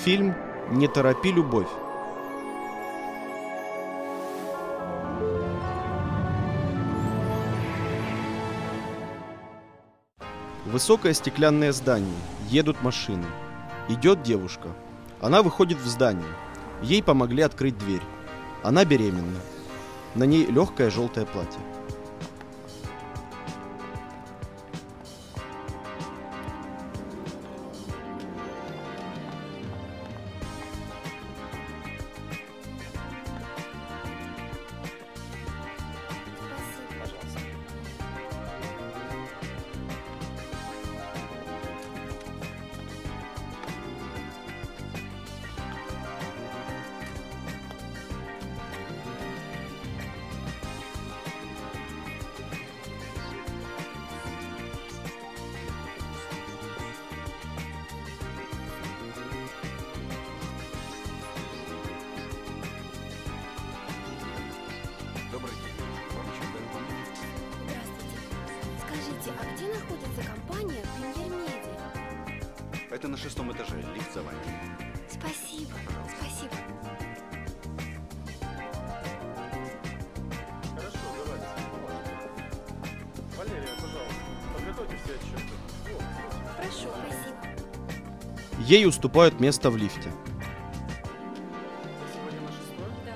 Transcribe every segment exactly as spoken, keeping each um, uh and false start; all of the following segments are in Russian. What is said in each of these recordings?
Фильм «Не торопи любовь». Высокое стеклянное здание. Едут машины. Идет девушка. Она выходит в здание. Ей помогли открыть дверь. Она беременна. На ней легкое желтое платье. Добрый день. Вам чем-то помочь? Здравствуйте. Скажите, а где находится компания «Премьер-медиа»? Это на шестом этаже. Лифт за вами. Спасибо, спасибо. Хорошо, давайте. Валерия, пожалуйста, подготовьте все отчеты. О, Прошу, спасибо. Ей уступают место в лифте. вы сегодня на шестой? Да.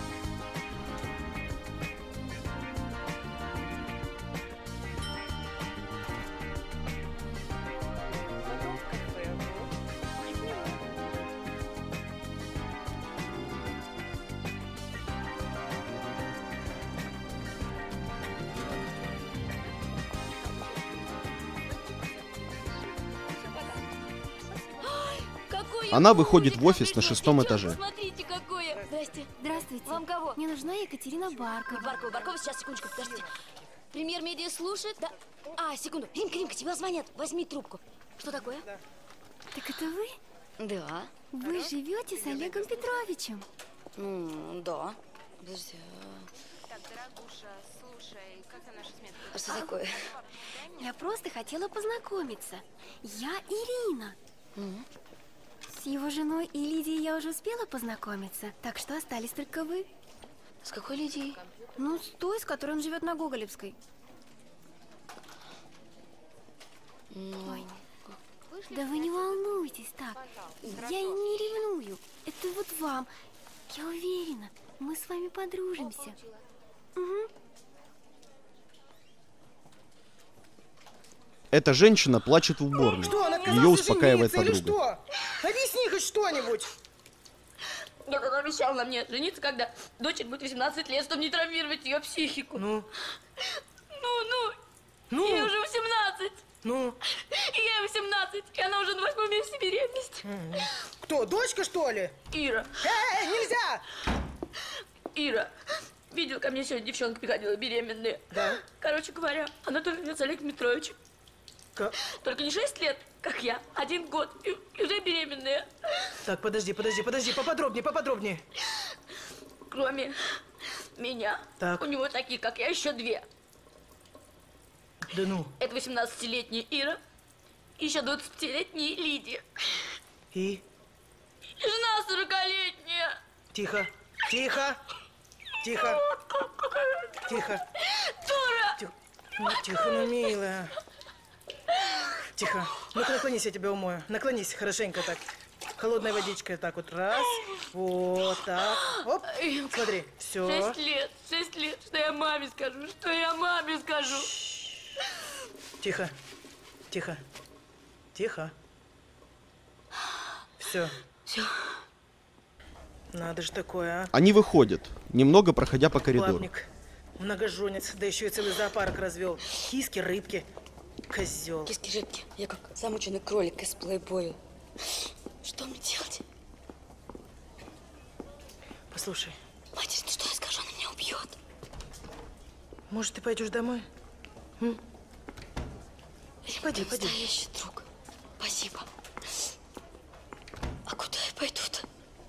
Какое Она выходит умника, в офис вы на что, шестом сейчас этаже. Посмотрите, какое. Здрасте. Здравствуйте. Вам кого? Мне нужна Екатерина Баркова. Баркова, Баркова, сейчас, секундочку, подождите. Премьер-медиа слушает, да? А, секунду. Римка, Римка, тебя звонят. Возьми трубку. Что такое? Так это вы? Да. Вы живете с Олегом Петровичем. Ну, да. Подожди. Так, дорогуша, слушай, как там наша смена? А что такое? Я просто хотела познакомиться. Я Ирина. Мгм. С его женой и Лидией я уже успела познакомиться, так что остались только вы. С какой Лидией? Ну, с той, с которой он живет на Гоголевской. Ну, Ой. Да вы не волнуйтесь так. Я и не ревную. Это вот вам. Я уверена, мы с вами подружимся. Угу. Эта женщина плачет в уборной. Что, он отказался Ее успокаивает жениться или подруга. что? Объясни хоть что-нибудь. нет, он обещал на мне жениться, когда дочери будет восемнадцать лет, чтобы не травмировать ее психику. Ну, Ну, ну, ну, ей уже восемнадцать. ну. И ей восемнадцать, и она уже на восьмом месяце беременности. Кто, дочка, что ли? Ира, Эй, нельзя! Ира, видел, ко мне сегодня девчонка приходила беременная. Да. Короче говоря, она тоже живет с Олегом Петровичем. Ка- Только не шесть лет, как я, один год, и, и уже беременная. Так, подожди, подожди, подожди, поподробнее, поподробнее. Кроме меня, Так. у него такие, как я, еще две. Да ну. Это восемнадцатилетняя Ира, и еще двадцатипятилетняя Лидия. И? И жена сорокалетняя. Тихо, тихо, тихо, тихо. Дура! Тихо, ну, тихо, ну, милая. Тихо. Ну-ка, наклонись, я тебя умою. Наклонись хорошенько так. Холодной водичкой так вот. Раз. Вот так. Оп. Смотри. Все. Шесть лет, шесть лет, что я маме скажу, что я маме скажу. Тихо. Тихо. Тихо. Все. Все. Надо же такое, а. Они выходят, немного проходя по коридору. Бабник. Многоженец. Да еще и целый зоопарк развел. Киски, рыбки. Козел. Киски-рыбки, я как замученный кролик из плейбоя. Что мне делать? Послушай, Матери, ты что я скажу, она меня убьет. может, ты пойдешь домой? М? Римка, Пойди, ты пойди. настоящий друг. Спасибо. А куда я пойду-то?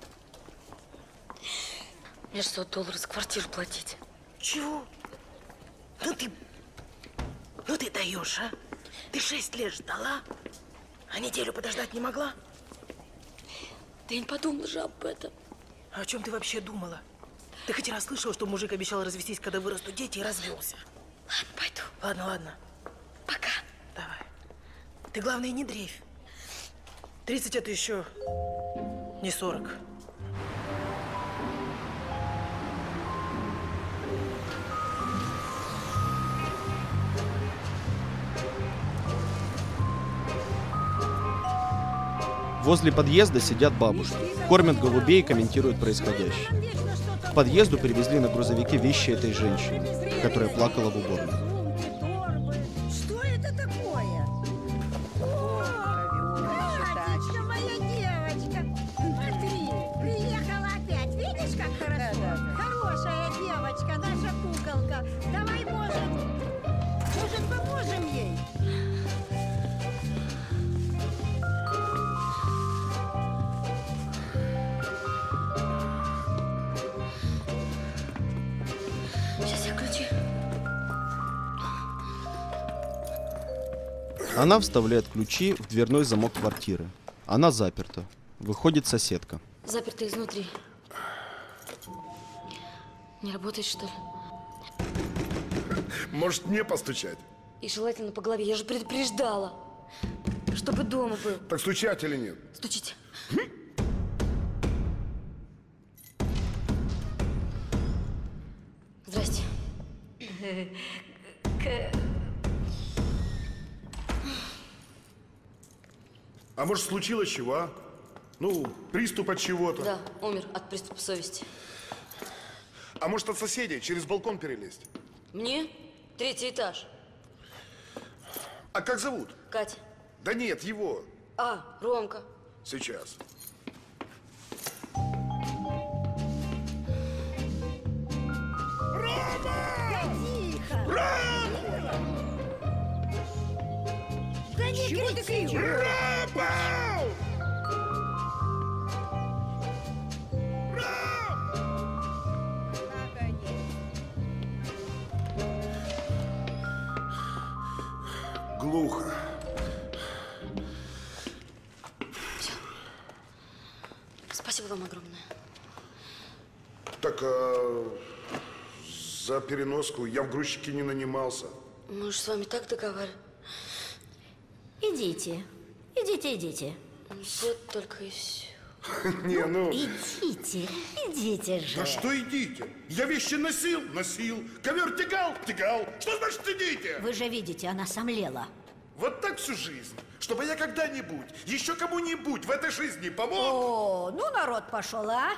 Мне шестьсот долларов за квартиру платить. Чего? Ну ты... Ну ты даешь, а? Ты шесть лет ждала, а неделю подождать не могла? Да я не подумала же об этом. А о чем ты вообще думала? Ты хоть раз слышала, что мужик обещал развестись, когда вырастут дети, и развелся? Ладно, пойду. Ладно, ладно. Пока. Давай. Ты, главное, не дрейфь. тридцать это еще не сорок. Возле подъезда сидят бабушки, кормят голубей и комментируют происходящее. К подъезду привезли на грузовике вещи этой женщины, которая плакала в уборной. Что это такое? Катечка, моя девочка. Смотри, приехала опять. Видишь, как хорошо? Хорошая девочка, наша куколка. Давай, может, может, поможем ей? Сейчас я ключи. Она вставляет ключи в дверной замок квартиры. Она заперта. Выходит соседка. Заперто изнутри. Не работает, что ли? Может, мне постучать? И желательно по голове. Я же предупреждала. Чтобы дома был. Так стучать или нет? Стучите. Здрасте. А может, случилось чего, а? Ну, приступ от чего-то. Да, умер от приступа совести. А может, от соседей через балкон перелезть? Мне? Третий этаж. А как зовут? Катя. Да нет, его. А, Ромка. Сейчас. Да не кричи! Глухо. Спасибо вам огромное. Так, а за переноску я в грузчике не нанимался. Мы же с вами так договаривались. Идите, идите, идите. Вот только и все. Не, ну... Идите, идите же. Да что идите? Я вещи носил? Носил. Ковер тягал? Тягал. Что значит идите? Вы же видите, она сомлела. Вот так всю жизнь. Чтобы я когда-нибудь, еще кому-нибудь в этой жизни помог. О, ну народ пошел, а?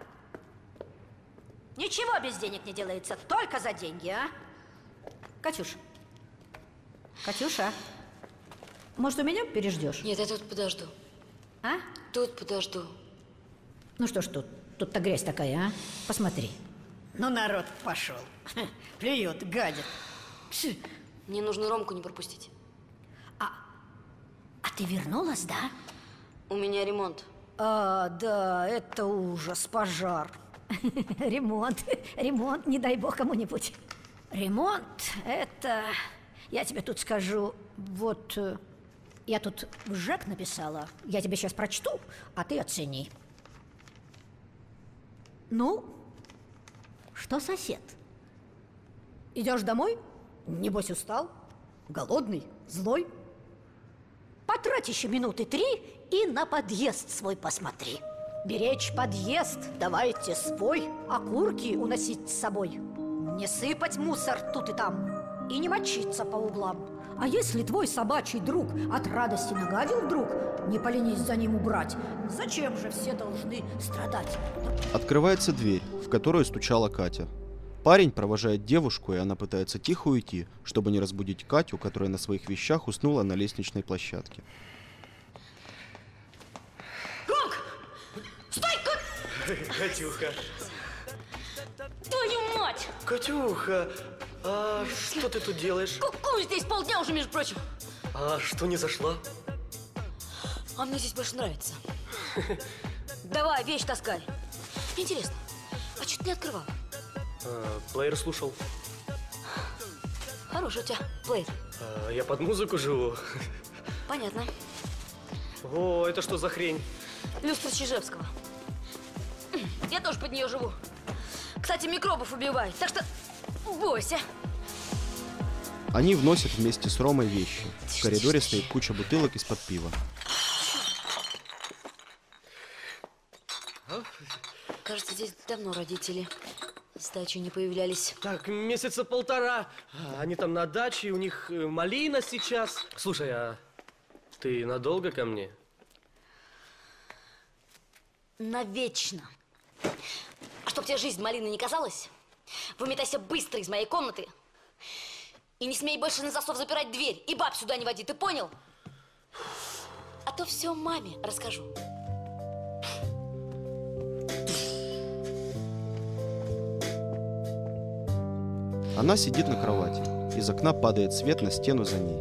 Ничего без денег не делается, только за деньги, а? Катюш, Катюша, может, у меня переждешь? Нет, я тут подожду. А? Тут подожду. Ну что ж тут? Тут-то грязь такая, а? Посмотри. Ну, народ пошел. Плюет, гадит. Пши. Мне нужно Ромку не пропустить. А ты вернулась, да? У меня ремонт. А, да, это ужас, пожар. Ремонт, ремонт, не дай бог кому-нибудь. Ремонт, это... Я тебе тут скажу, вот... э, Я тут в ЖЭК написала. Я тебе сейчас прочту, а ты оцени. Ну, что, сосед? Идешь домой? Небось, устал? Голодный? Злой? Потрать еще минуты три и на подъезд свой посмотри. Беречь подъезд, давайте свой, окурки уносить с собой. Не сыпать мусор тут и там, и не мочиться по углам. А если твой собачий друг от радости нагадил вдруг, не поленись за ним убрать. Зачем же все должны страдать? Открывается дверь, в которую стучала Катя. Парень провожает девушку, и она пытается тихо уйти, чтобы не разбудить Катю, которая на своих вещах уснула на лестничной площадке. Ромка! Стой! Ка- Катюха. Твою мать! Катюха, а что ты тут делаешь? Ку-ку здесь полдня уже, между прочим. А что не зашла? А мне здесь больше нравится. Давай, вещь таскай. Интересно, а что ты не открывал? А, плеер слушал. Хороший у тебя плеер. А, я под музыку живу. Понятно. О, это что за хрень? Люстра Чижевского. Я тоже под нее живу. Кстати, микробов убивает, так что бойся. Они вносят вместе с Ромой вещи. В коридоре стоит куча бутылок из-под пива. Кажется, здесь давно родители с дачи не появлялись. Так, месяца полтора. Они там на даче, у них малина сейчас. Слушай, а ты надолго ко мне? Навечно. А чтоб тебе жизнь малины не казалась, выметайся быстро из моей комнаты. И не смей больше на засов запирать дверь. И баб сюда не води, ты понял? А то все маме расскажу. Она сидит на кровати. Из окна падает свет на стену за ней.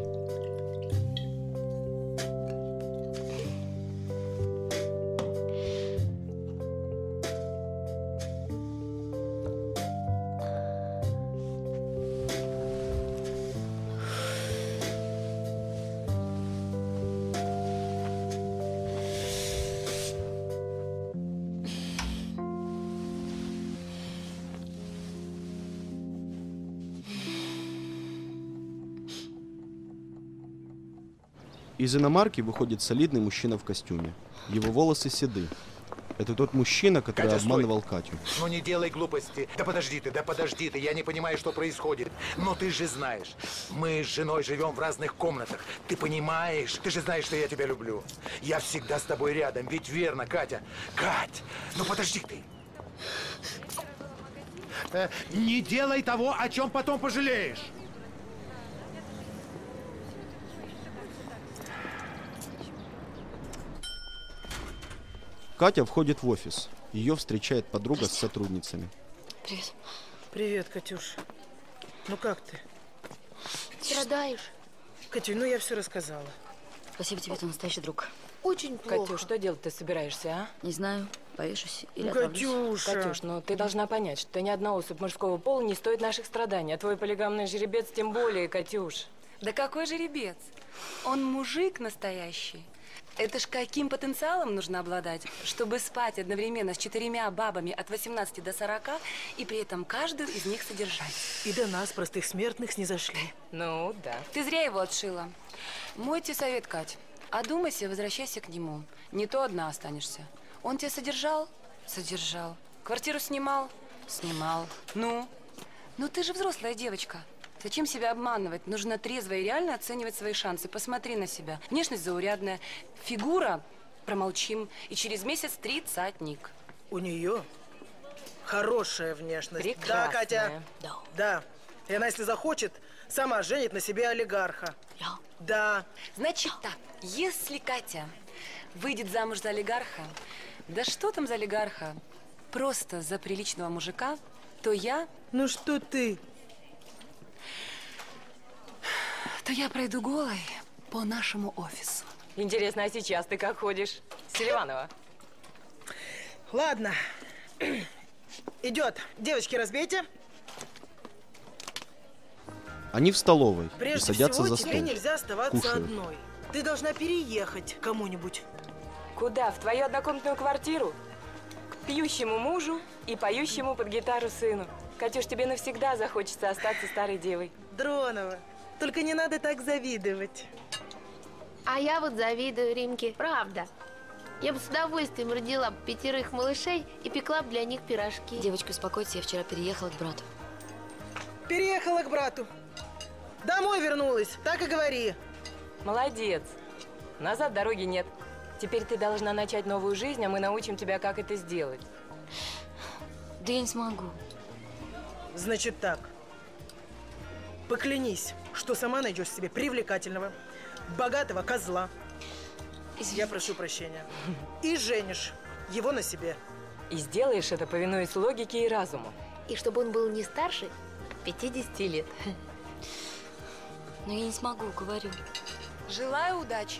Из иномарки выходит солидный мужчина в костюме. Его волосы седы. Это тот мужчина, который Катя, обманывал стой. Катю. Ну не делай глупости. Да подожди ты, да подожди ты. Я не понимаю, что происходит. Но ты же знаешь, мы с женой живем в разных комнатах. Ты понимаешь? Ты же знаешь, что я тебя люблю. Я всегда с тобой рядом. Ведь верно, Катя? Кать, ну подожди ты. Э, не делай того, о чем потом пожалеешь. Катя входит в офис. Ее встречает подруга с сотрудницами. Привет. Привет, Катюш. Ну как ты? Страдаешь? Катюш, ну я все рассказала. Спасибо тебе, ты настоящий друг. Очень плохо. Катюш, что делать ты собираешься, а? Не знаю, повешусь или Ну, отравлюсь. Катюша. Катюш, ну ты должна понять, что ни одна особь мужского пола не стоит наших страданий, а твой полигамный жеребец тем более, Катюш. Да какой жеребец? Он мужик настоящий. Это ж каким потенциалом нужно обладать, чтобы спать одновременно с четырьмя бабами от восемнадцати до сорока и при этом каждую из них содержать. И до нас, простых смертных, снизошли. Ну, да. Ты зря его отшила. Мой тебе совет, Кать. Одумайся, возвращайся к нему. Не то одна останешься. Он тебя содержал? Содержал. Квартиру снимал? Снимал. Ну? Ну ты же взрослая девочка. Зачем себя обманывать? Нужно трезво и реально оценивать свои шансы. Посмотри на себя. Внешность заурядная, фигура промолчим. И через месяц тридцатник. У нее хорошая внешность. Прекрасная. Да, Катя? Да. Да. И она, если захочет, сама женит на себе олигарха. Я? Да. Значит так, если Катя выйдет замуж за олигарха, да что там за олигарха, просто за приличного мужика, то я... Ну что ты? то я пройду голой по нашему офису. Интересно, а сейчас ты как ходишь? Селиванова. Ладно. Идет. Девочки, разбейте. Они в столовой и Прежде садятся всего, за тебе стол. нельзя оставаться Кушают. одной. Ты должна переехать к кому-нибудь. Куда? В твою однокомнатную квартиру? К пьющему мужу и поющему под гитару сыну. Катюш, тебе навсегда захочется остаться старой девой. Дронова, только не надо так завидовать. А я вот завидую Римке, правда. Я бы с удовольствием родила бы пятерых малышей и пекла бы для них пирожки. Девочка, успокойтесь, я вчера переехала к брату. Переехала к брату. Домой вернулась, так и говори. Молодец. Назад дороги нет. Теперь ты должна начать новую жизнь, а мы научим тебя, как это сделать. Да я не смогу. Значит так. Поклянись, что сама найдешь себе привлекательного, богатого козла. Извините. Я прошу прощения. И женишь его на себе. И сделаешь это, повинуясь логике и разуму. И чтобы он был не старше пятидесяти лет. Но я не смогу, говорю. Желаю удачи.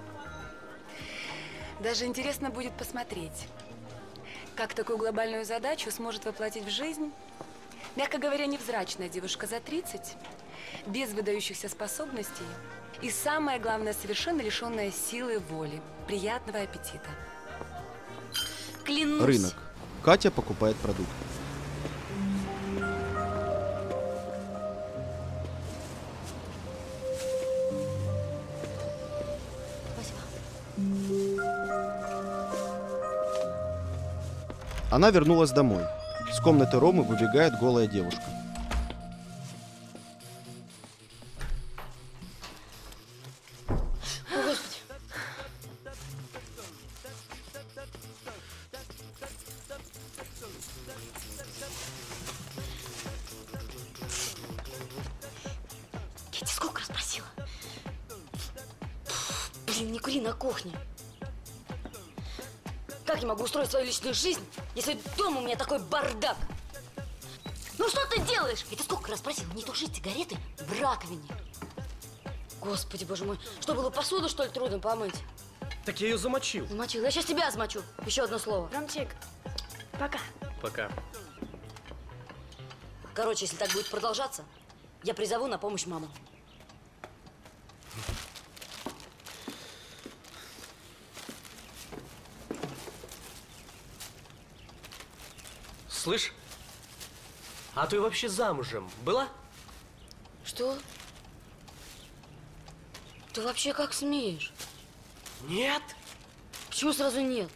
Даже интересно будет посмотреть, как такую глобальную задачу сможет воплотить в жизнь, мягко говоря, невзрачная девушка за тридцать, без выдающихся способностей и, самое главное, совершенно лишенная силы воли. Приятного аппетита. Клянусь. Рынок. Катя покупает продукты. Она вернулась домой. С комнаты Ромы выбегает голая девушка. О, Господи. Я тебе сколько раз просила? Блин, не кури на кухне. Как я могу устроить свою личную жизнь, если дома у меня такой бардак? Ну что ты делаешь? Я тебе сколько раз просила не тушить сигареты в раковине. Господи, боже мой, что было, посуду, что ли, трудно помыть? Так я ее замочил. Замочил. Я сейчас тебя замочу. Еще одно слово. Ромчик, пока. Пока. Короче, если так будет продолжаться, я призову на помощь маму. Слышь, а ты вообще замужем была? Что? Ты вообще как смеешь? Нет. Почему сразу нет?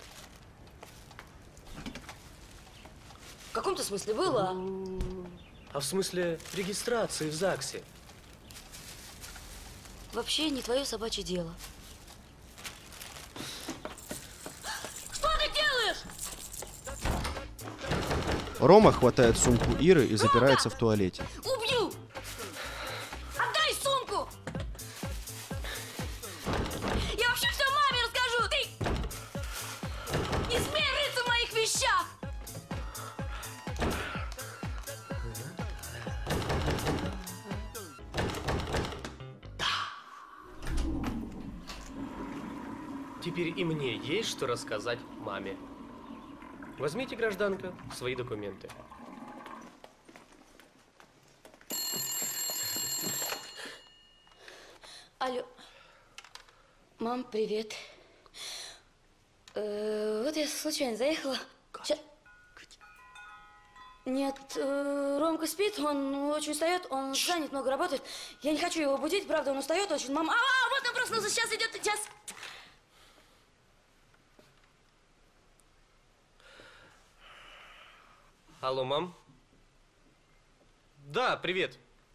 В каком-то смысле было, а? А в смысле регистрации в ЗАГСе? Вообще не твое собачье дело. Что ты делаешь? Рома хватает сумку Иры и запирается в туалете. Убью! Отдай сумку! Я вообще все маме расскажу! Ты не смей рыться в моих вещах! Теперь и мне есть что рассказать маме. Возьмите, гражданка, свои документы. Алло. Мам, привет. Э, вот я случайно заехала. Ща... Нет, э, Ромка спит, он очень устает, он занят, много работает. Я не хочу его будить, правда, он устает очень. Мама, а, вот он проснулся, сейчас идет, сейчас. Алло, мам? Да, привет.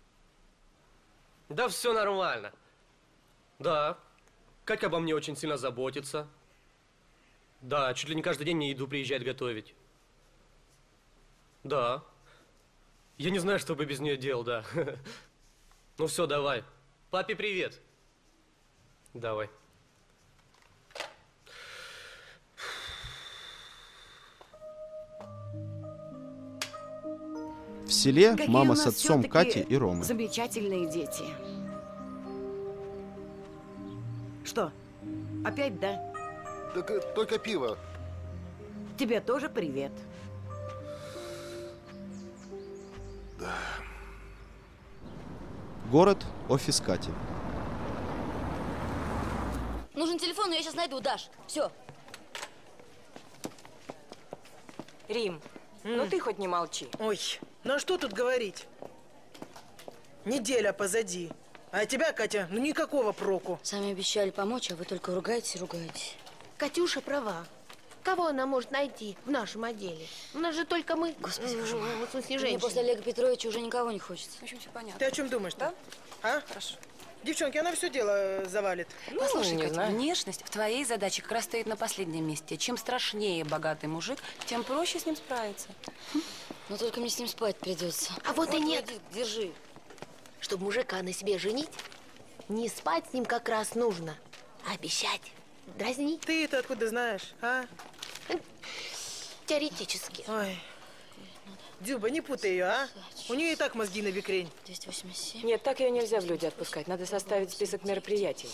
Да, все нормально. Да, Катя обо мне очень сильно заботится. Да, чуть ли не каждый день мне еду приезжает готовить. Да. Я не знаю, что бы без нее делал, да. Ну все, давай. Папе привет. Давай. В селе Какие мама у с нас отцом всё-таки Кати и Ромы. Замечательные дети. Что? Опять, да? Так э, только пиво. Тебе тоже привет. Да. Город, офис Кати. Нужен телефон, но я сейчас найду, Даш. Все. Рим, ну ты хоть не молчи. Ой, ну а что тут говорить? Неделя позади. А от тебя, Катя, ну никакого проку. Сами обещали помочь, а вы только ругаетесь и ругаетесь. Катюша права. Кого она может найти в нашем отделе? У нас же только мы. Господи, боже мой. В смысле, Мне женщины. после Олега Петровича уже никого не хочется. В общем, все понятно. Ты о чем думаешь, да? А? Хорошо. Девчонки, она все дело завалит. Послушай, не Катя, знаю. внешность в твоей задаче как раз стоит на последнем месте. Чем страшнее богатый мужик, тем проще с ним справиться. Но только мне с ним спать придется. А вот и нет. Иди, держи. Чтобы мужика на себе женить, не спать с ним как раз нужно, а обещать. Дразнить. Ты это откуда знаешь, а? Теоретически. Ой. Дзюба, не путай ее, а? У нее и так мозги на бекрень. двести восемьдесят семь. Нет, так ее нельзя в люди отпускать. Надо составить список мероприятий.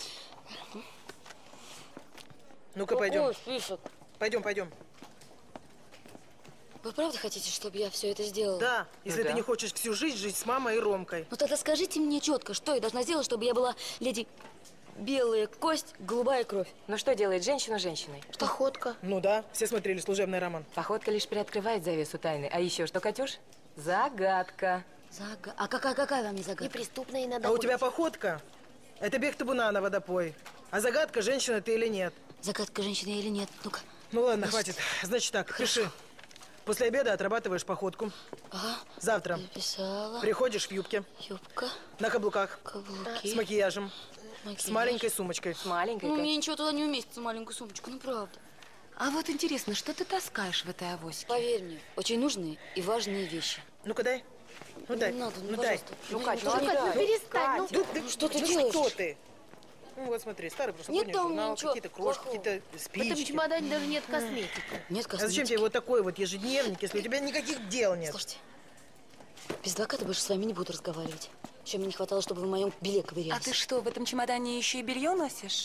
Ну-ка, пойдем. Какой список? Пойдем, пойдем. Вы правда хотите, чтобы я все это сделала? Да, если Ну ты да. не хочешь всю жизнь жить с мамой и Ромкой. Ну тогда скажите мне четко, что я должна сделать, чтобы я была леди белая кость, голубая кровь. Ну что делает женщина женщиной? Походка. Ну да, все смотрели «Служебный роман». Походка лишь приоткрывает завесу тайны. А еще что, Катюш? Загадка. Зага... А какая, какая вам не загадка? Неприступная надо А у быть. тебя походка? Это бег табуна на водопой. А загадка, женщина ты или нет. Загадка, женщина или нет? Ну-ка. Ну ладно, Значит, хватит. Значит так, пиши. После обеда отрабатываешь походку. Ага. Завтра. Написала. Приходишь в юбке. Юбка. На каблуках. Каблуки. С макияжем. Макияж. С маленькой сумочкой. С маленькой? Ну, мне ничего туда не уместится, маленькую сумочку, ну правда. А вот интересно, что ты таскаешь в этой авоське? Поверь мне, очень нужные и важные вещи. Ну-ка дай. Ну дай. Не надо, ну, ну дай. пожалуйста. Ну, Ну, Кать, ну, ну, Кать, ну, ну, перестань, ну. ну, Ну, что ты ну, делаешь? Что ты? Ну вот смотри, старый прошлогодний Нет там журнал, ничего какие-то крошки, плохого. какие-то В этом спички. чемодане даже нет косметики. Нет А косметики. зачем тебе вот такой вот ежедневник, если у тебя никаких дел нет? Слушайте, без адвоката больше с вами не буду разговаривать. Еще мне не хватало, чтобы вы в моем беле ковырялись. А ты что, в этом чемодане еще и белье носишь?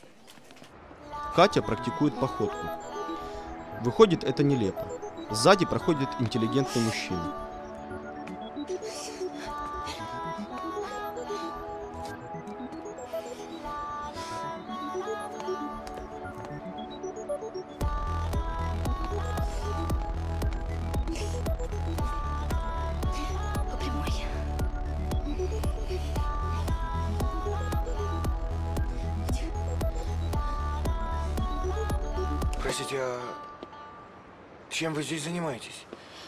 Катя практикует походку. Выходит, это нелепо. Сзади проходит интеллигентный мужчина. По прямой. Простите, а чем вы здесь занимаетесь?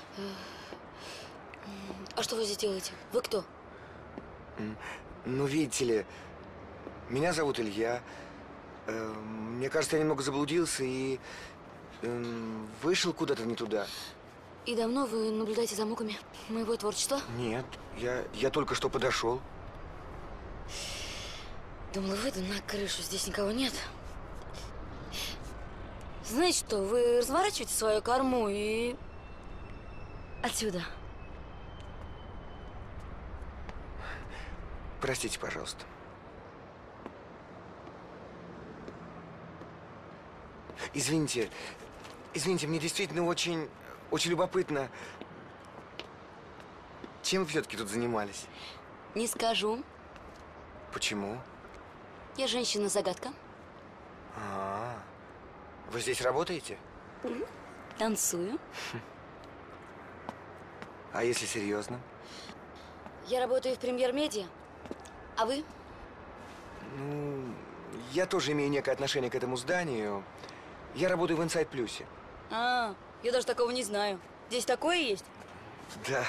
А что вы здесь делаете? Вы кто? М, Ну, видите ли, меня зовут Илья. Э, Мне кажется, я немного заблудился и эм, вышел куда-то не туда. И давно вы наблюдаете за муками моего творчества? Нет, я, я только что подошел. Думала, выйду на крышу, здесь никого нет. Знаете что, вы разворачиваете свою корму и... отсюда. Простите, пожалуйста. Извините, извините, мне действительно очень, очень любопытно. Чем вы все-таки тут занимались? Не скажу. Почему? Я женщина-загадка. А, вы здесь работаете? Танцую. А если серьезно? Я работаю в премьер-медиа. А вы? Ну, я тоже имею некое отношение к этому зданию. Я работаю в Инсайд Плюсе. А, я даже такого не знаю. Здесь такое есть? Да.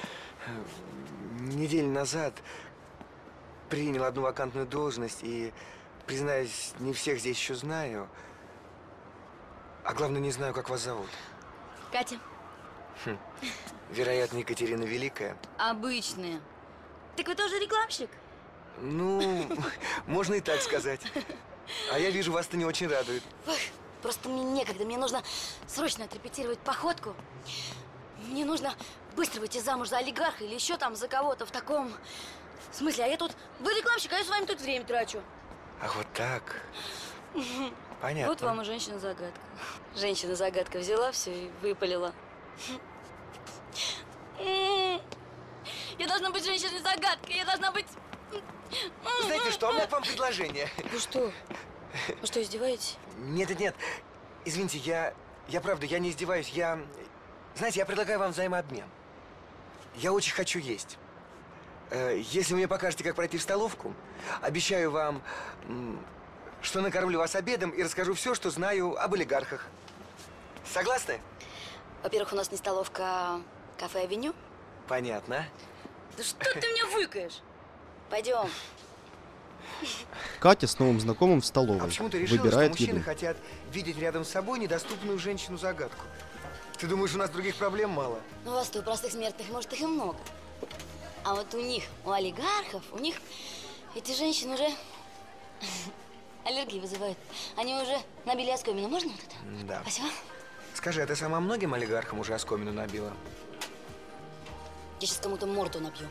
Неделю назад принял одну вакантную должность и, признаюсь, не всех здесь еще знаю. А главное, не знаю, как вас зовут. Катя. Хм. Вероятно, Екатерина Великая. Обычная. Так вы тоже рекламщик? Ну, можно и так сказать. А я вижу, вас это не очень радует. Ой, просто мне некогда. Мне нужно срочно отрепетировать походку. Мне нужно быстро выйти замуж за олигарха или еще там за кого-то в таком смысле. А я тут... Вы рекламщик, а я с вами тут время трачу. Ах, вот так. Понятно. Вот вам и женщина-загадка. Женщина-загадка взяла все и выпалила. Я должна быть женщиной-загадкой, я должна быть... Знаете что, а у меня к вам предложение. Вы что? Вы что, издеваетесь? Нет, нет, нет. Извините, я, я правда, я не издеваюсь. Я, знаете, я предлагаю вам взаимообмен. Я очень хочу есть. Э, Если вы мне покажете, как пройти в столовку, обещаю вам, м, что накормлю вас обедом и расскажу все, что знаю об олигархах. Согласны? Во-первых, у нас не столовка, а кафе-авеню. Понятно. Да что ты меня выкаешь? Пойдем. Катя с новым знакомым в столовой. А почему ты решила, что Выбирает мужчины еду. хотят видеть рядом с собой недоступную женщину-загадку? Ты думаешь, у нас других проблем мало? Ну, у вас-то у простых смертных, может, их и много. А вот у них, у олигархов, у них эти женщины уже аллергии вызывают. Они уже набили оскомину. Можно вот это? Да. Спасибо. Скажи, а ты сама многим олигархам уже оскомину набила? Я сейчас кому-то морду набью.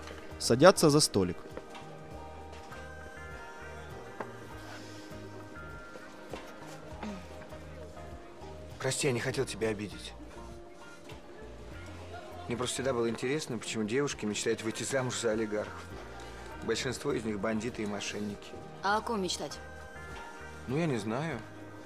Садятся за столик. Прости, я не хотел тебя обидеть. Мне просто всегда было интересно, почему девушки мечтают выйти замуж за олигархов. Большинство из них бандиты и мошенники. А о ком мечтать? Ну, я не знаю.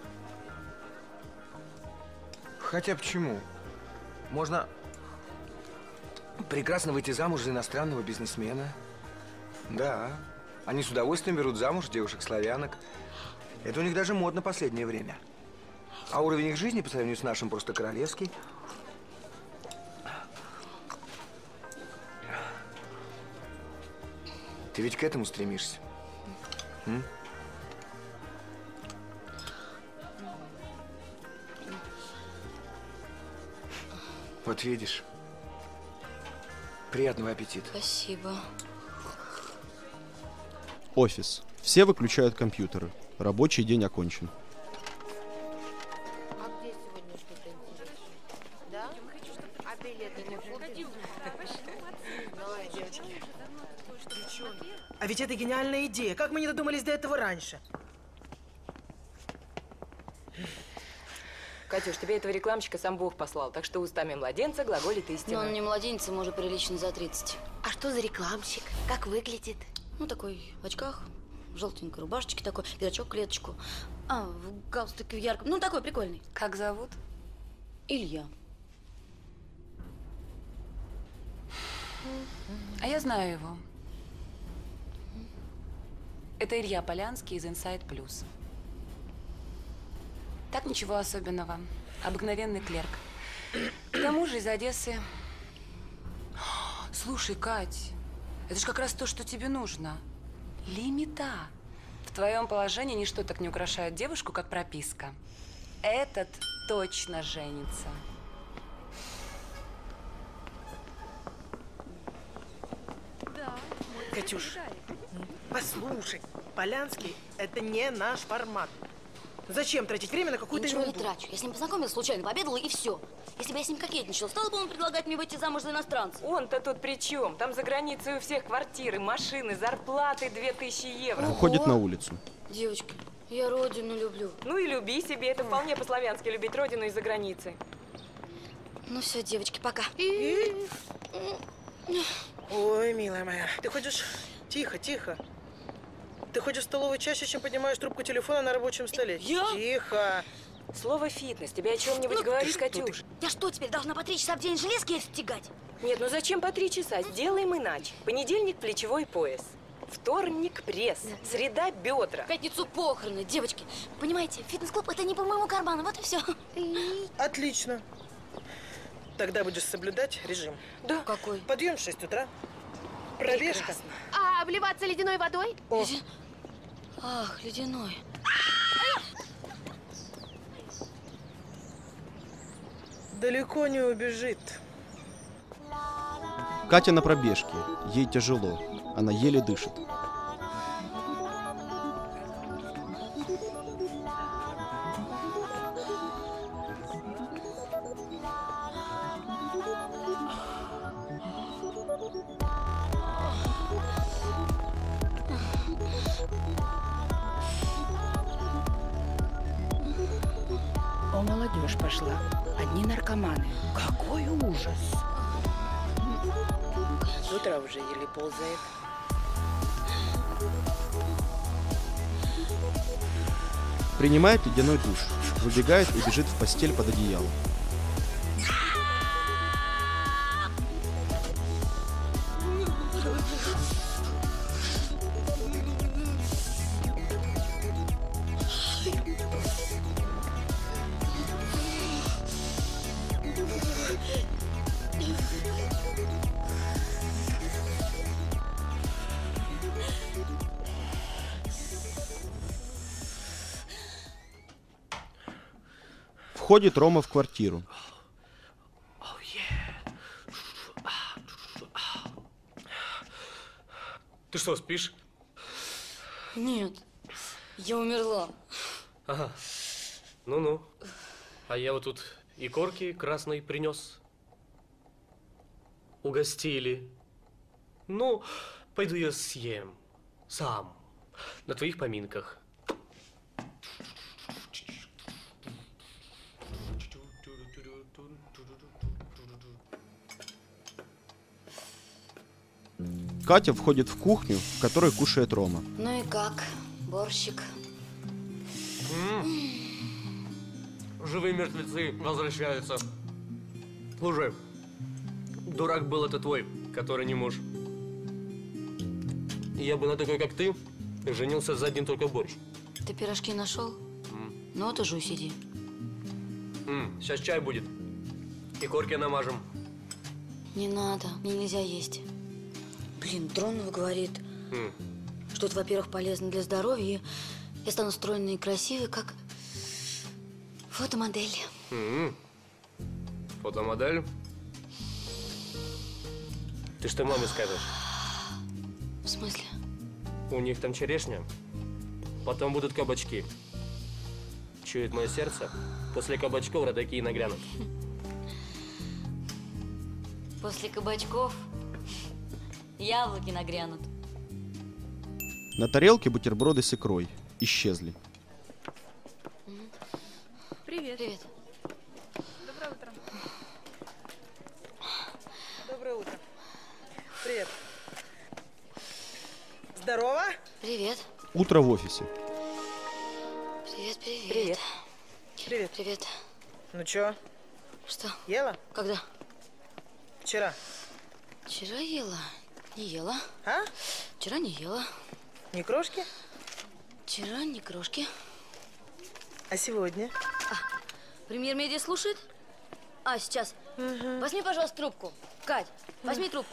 Хотя почему? Можно прекрасно выйти замуж за иностранного бизнесмена. Да. Они с удовольствием берут замуж девушек-славянок. Это у них даже модно в последнее время. А уровень их жизни по сравнению с нашим просто королевский. Ты ведь к этому стремишься? М? Вот видишь. Приятного аппетита. Спасибо. Офис. Все выключают компьютеры. Рабочий день окончен. А ведь это гениальная идея. Как мы не додумались до этого раньше? Катюш, тебе этого рекламщика сам Бог послал, так что устами младенца глаголит истина. Но он не младенец, ему уже прилично за тридцать. А что за рекламщик? Как выглядит? Ну, такой в очках, в желтенькой рубашечке, такой, пиджачок, клеточку. А, в галстуке в ярком. Ну, такой прикольный. Как зовут? Илья. А я знаю его. Это Илья Полянский из Inside Plus. Так, ничего особенного. Обыкновенный клерк. К тому же из Одессы. Слушай, Кать, это же как раз то, что тебе нужно. Лимита. В твоем положении ничто так не украшает девушку, как прописка. Этот точно женится. Катюш, послушай, Полянский – это не наш формат. Зачем тратить время на какую-то Ничего не ерунду? трачу. Я с ним познакомилась случайно, пообедала и все. Если бы я с ним кокетничала, стала бы он предлагать мне выйти замуж за иностранца. Он-то тут при чем? Там за границей у всех квартиры, машины, зарплаты две тысячи евро. Выходит на улицу. Девочки, я родину люблю. Ну и люби себе. Это вполне по-славянски любить родину из-за границы. Ну все, девочки, пока. Ой, милая моя, ты ходишь… Тихо, тихо. Ты ходишь в столовую чаще, чем поднимаешь трубку телефона на рабочем столе. Я? Тихо. Слово фитнес. Тебе о чем-нибудь Ну, говорит, что Катюш? Я что, теперь должна по три часа в день железки стягать? Нет, ну зачем по три часа? Сделаем иначе. Понедельник – плечевой пояс. Вторник – пресс. Среда – бедра. В пятницу похороны, девочки. Понимаете, фитнес-клуб – это не по моему карману, вот и все. Отлично. Тогда будешь соблюдать режим. Да. Какой? Подъем в шесть утра. Пробежка. А обливаться ледяной водой? О. Леди... Ах, ледяной. Далеко не убежит. Катя на пробежке. Ей тяжело. Она еле дышит. О, молодежь пошла. Одни наркоманы. Какой ужас! С утра уже еле ползает. Принимает ледяной душ. Выбегает и бежит в постель под одеяло. Входит Рома в квартиру. Ты что, спишь? Нет, я умерла. Ага. Ну-ну. А я вот тут и корки красной принес. Угостили. Ну, пойду я съем. Сам. На твоих поминках. Катя входит в кухню, в которой кушает Рома. Ну и как? Борщик. Живые мертвецы возвращаются. Слушай, дурак был это твой, который не муж. Я бы на такой, как ты, женился за один только борщ. Ты пирожки нашел? Mm. Ну, вот и жуй, сиди. Mm, сейчас чай будет. И корки намажем. Не надо, мне нельзя есть. Блин, Дронова говорит, Mm. что это, во-первых, полезно для здоровья, и я стану стройной и красивой, как фотомодель. Mm. Фотомодель? Ты что маме скажешь? В смысле? У них там черешня, потом будут кабачки. Чует мое сердце, после кабачков родаки и нагрянут. После кабачков яблоки нагрянут. На тарелке бутерброды с икрой. Исчезли. Привет. Привет. Доброе утро. Доброе утро. Привет. Здорово. Привет. Утро в офисе. Привет, привет. Привет. Привет. Привет. Ну чё? Что? Ела? Когда? Вчера. Вчера ела. Не ела. А? Вчера не ела. Не крошки? Вчера не крошки. А сегодня? Премьер-медиа слушает? А, сейчас. Угу. Возьми, пожалуйста, трубку. Кать, возьми трубку.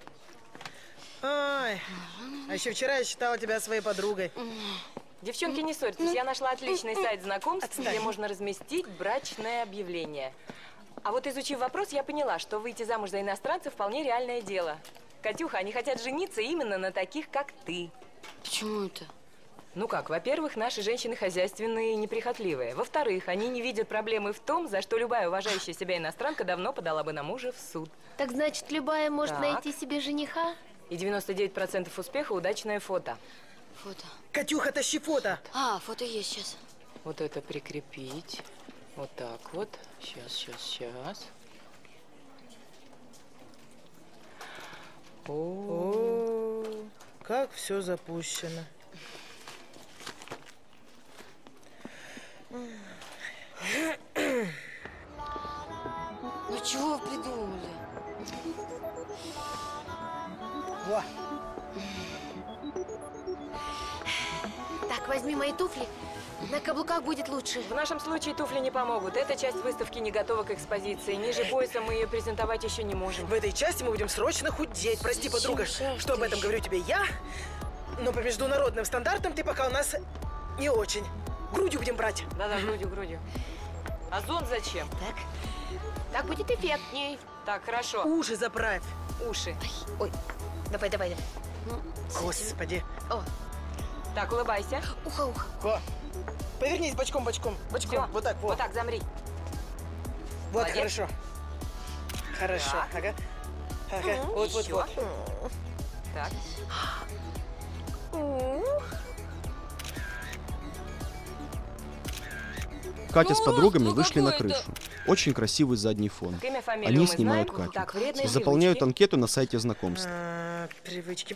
Ой. А еще вчера я считала тебя своей подругой. Девчонки, не ссорьтесь. Я нашла отличный сайт знакомств, где можно разместить брачное объявление. А вот изучив вопрос, я поняла, что выйти замуж за иностранца вполне реальное дело. Катюха, они хотят жениться именно на таких, как ты. Почему это? Ну как, во-первых, наши женщины хозяйственные и неприхотливые. Во-вторых, они не видят проблемы в том, за что любая уважающая себя иностранка давно подала бы на мужа в суд. Так значит, любая может Так. найти себе жениха? И девяносто девять процентов успеха – удачное фото. Фото. Катюха, тащи фото. А, фото есть сейчас. Вот это прикрепить. Вот так вот. Сейчас, сейчас, сейчас. О, как все запущено. Ну чего вы придумали? Во. Так, возьми мои туфли. На каблуках будет лучше. В нашем случае туфли не помогут. Эта часть выставки не готова к экспозиции. Ниже пояса мы ее презентовать еще не можем. В этой части мы будем срочно худеть. Прости, подруга, что об этом говорю тебе я. Но по международным стандартам ты пока у нас не очень. Грудью будем брать. Да-да, грудью, грудью. А зонт зачем? Так. Так будет эффектней. Так, хорошо. Уши заправь. Уши. Ой, давай, давай. Ну, Господи. О. Так, улыбайся. Ухо, ухо. Во. Повернись бочком, бочком. Бочком. Всё. Вот так, вот. Вот так, замри. Вот, Молодец. хорошо. Хорошо. Так. Ага. Ага. Мгм. Вот, вот, Ещё. вот. Так. Катя с подругами ну вышли на какое-то- крышу. Очень красивый задний фон. Так, имя, фамилию Они мы снимают знаем. Катю. Так, вредные Заполняют привычки. анкету на сайте знакомств. А, привычки.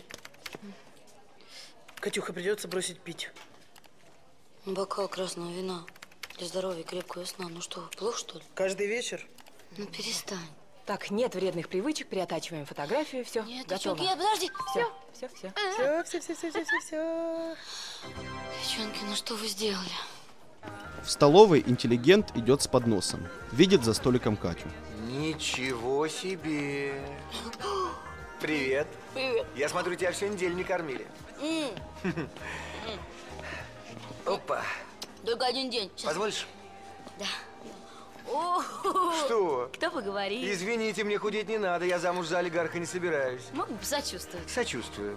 Катюха, придется бросить пить. Бокал красного вина. Для здоровья, крепкого сна. Ну что, плохо, что ли? Каждый вечер? Ну, перестань. Так, нет вредных привычек, переотачиваем фотографию, все, Нет, готово. девчонки, я- подожди. Все, все, все. Все, все, все, все, все, все, все. Девчонки, ну что вы сделали? В столовой интеллигент идет с подносом. Видит за столиком Катю. Ничего себе. Привет. Привет. Я смотрю, тебя всю неделю не кормили. М, Опа. Только один день. Сейчас. Позволишь? Да. О, Что? кто поговорит? Извините, мне худеть не надо. Я замуж за олигарха не собираюсь. Могу посочувствовать. Сочувствую.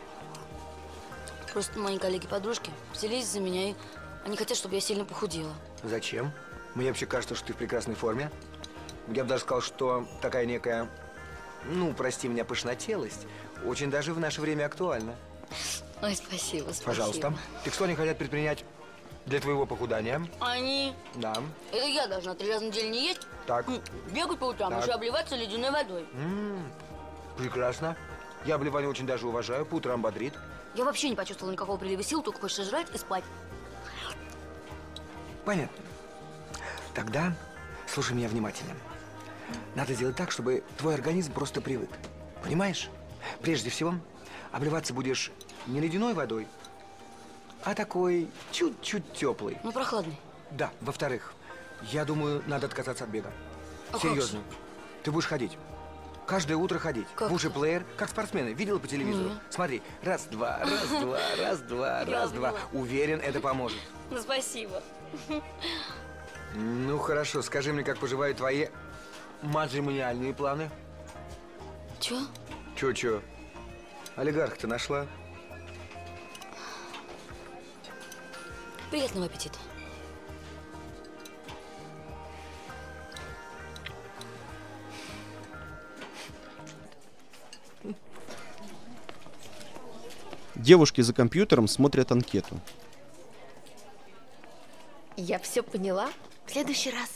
Просто мои коллеги-подружки взялись за меня, и они хотят, чтобы я сильно похудела. Зачем? Мне вообще кажется, что ты в прекрасной форме. Я бы даже сказал, что такая некая, ну, прости меня, пышнотелость очень даже в наше время актуальна. Ой, спасибо, спасибо. Пожалуйста. Так что они хотят предпринять для твоего похудания? Они... Да. Это я должна три раза в неделю не есть, Так. бегать по утрам, Так. еще обливаться ледяной водой. М, прекрасно. Я обливание очень даже уважаю, по утрам бодрит. Я вообще не почувствовала никакого прилива сил, только хочется жрать и спать. Понятно. Тогда слушай меня внимательно. Надо сделать так, чтобы твой организм просто привык. Понимаешь? Прежде всего, обливаться будешь не ледяной водой, а такой чуть-чуть теплый. Ну, прохладный. Да. Во-вторых, я думаю, надо отказаться от бега. А Серьезно. Ты будешь ходить. Каждое утро ходить. Как в уши плеер, как спортсмены. Видела по телевизору? Нет. Смотри. Раз-два, раз-два, раз-два, раз-два. Уверен, это поможет. Ну, спасибо. Ну, хорошо. Скажи мне, как поживают твои матримониальные планы? Чё? Чё-чё? Олигарха-то нашла? Приятного аппетита. Девушки за компьютером смотрят анкету. Я все поняла. В следующий раз.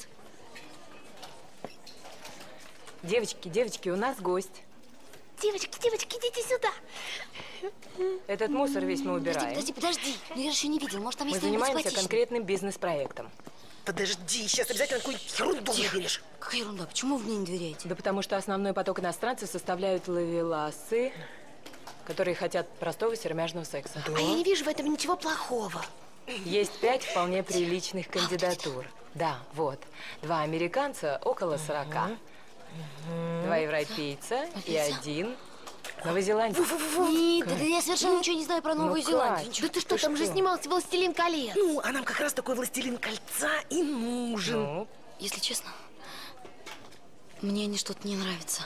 Девочки, девочки, у нас гость. Девочки, девочки, идите сюда. Этот мусор весь мы убираем. Подожди, подожди, подожди. Ну, я же еще не видел. Может, там Мы есть что-нибудь занимаемся симпатичное? конкретным бизнес-проектом. Подожди, сейчас обязательно какую-нибудь ерунду выберешь. Какая ерунда? Почему вы мне не доверяете? Да потому что основной поток иностранцев составляют ловеласы, которые хотят простого сермяжного секса. А я не вижу в этом ничего плохого. Есть пять вполне приличных кандидатур. Да, вот. Два американца около сорока. Два европейца и один новозеландец. Нет, да я совершенно ничего не знаю про Новую Ну, Зеландию. Кать, Да ты что, ты там же что? снимался «Властелин колец». Ну, а нам как раз такой «Властелин кольца» и нужен. Ну, Если честно, мне они что-то не нравятся.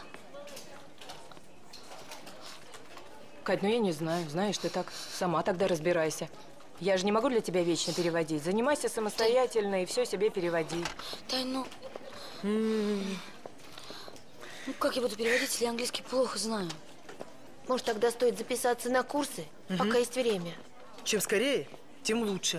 Кать, ну я не знаю. Знаешь, ты так сама тогда разбирайся. Я же не могу для тебя вечно переводить. Занимайся самостоятельно и все себе переводи. Тань, ну... Ну, как я буду переводить, если я английский плохо знаю? Может, тогда стоит записаться на курсы, пока есть время. Чем скорее, тем лучше.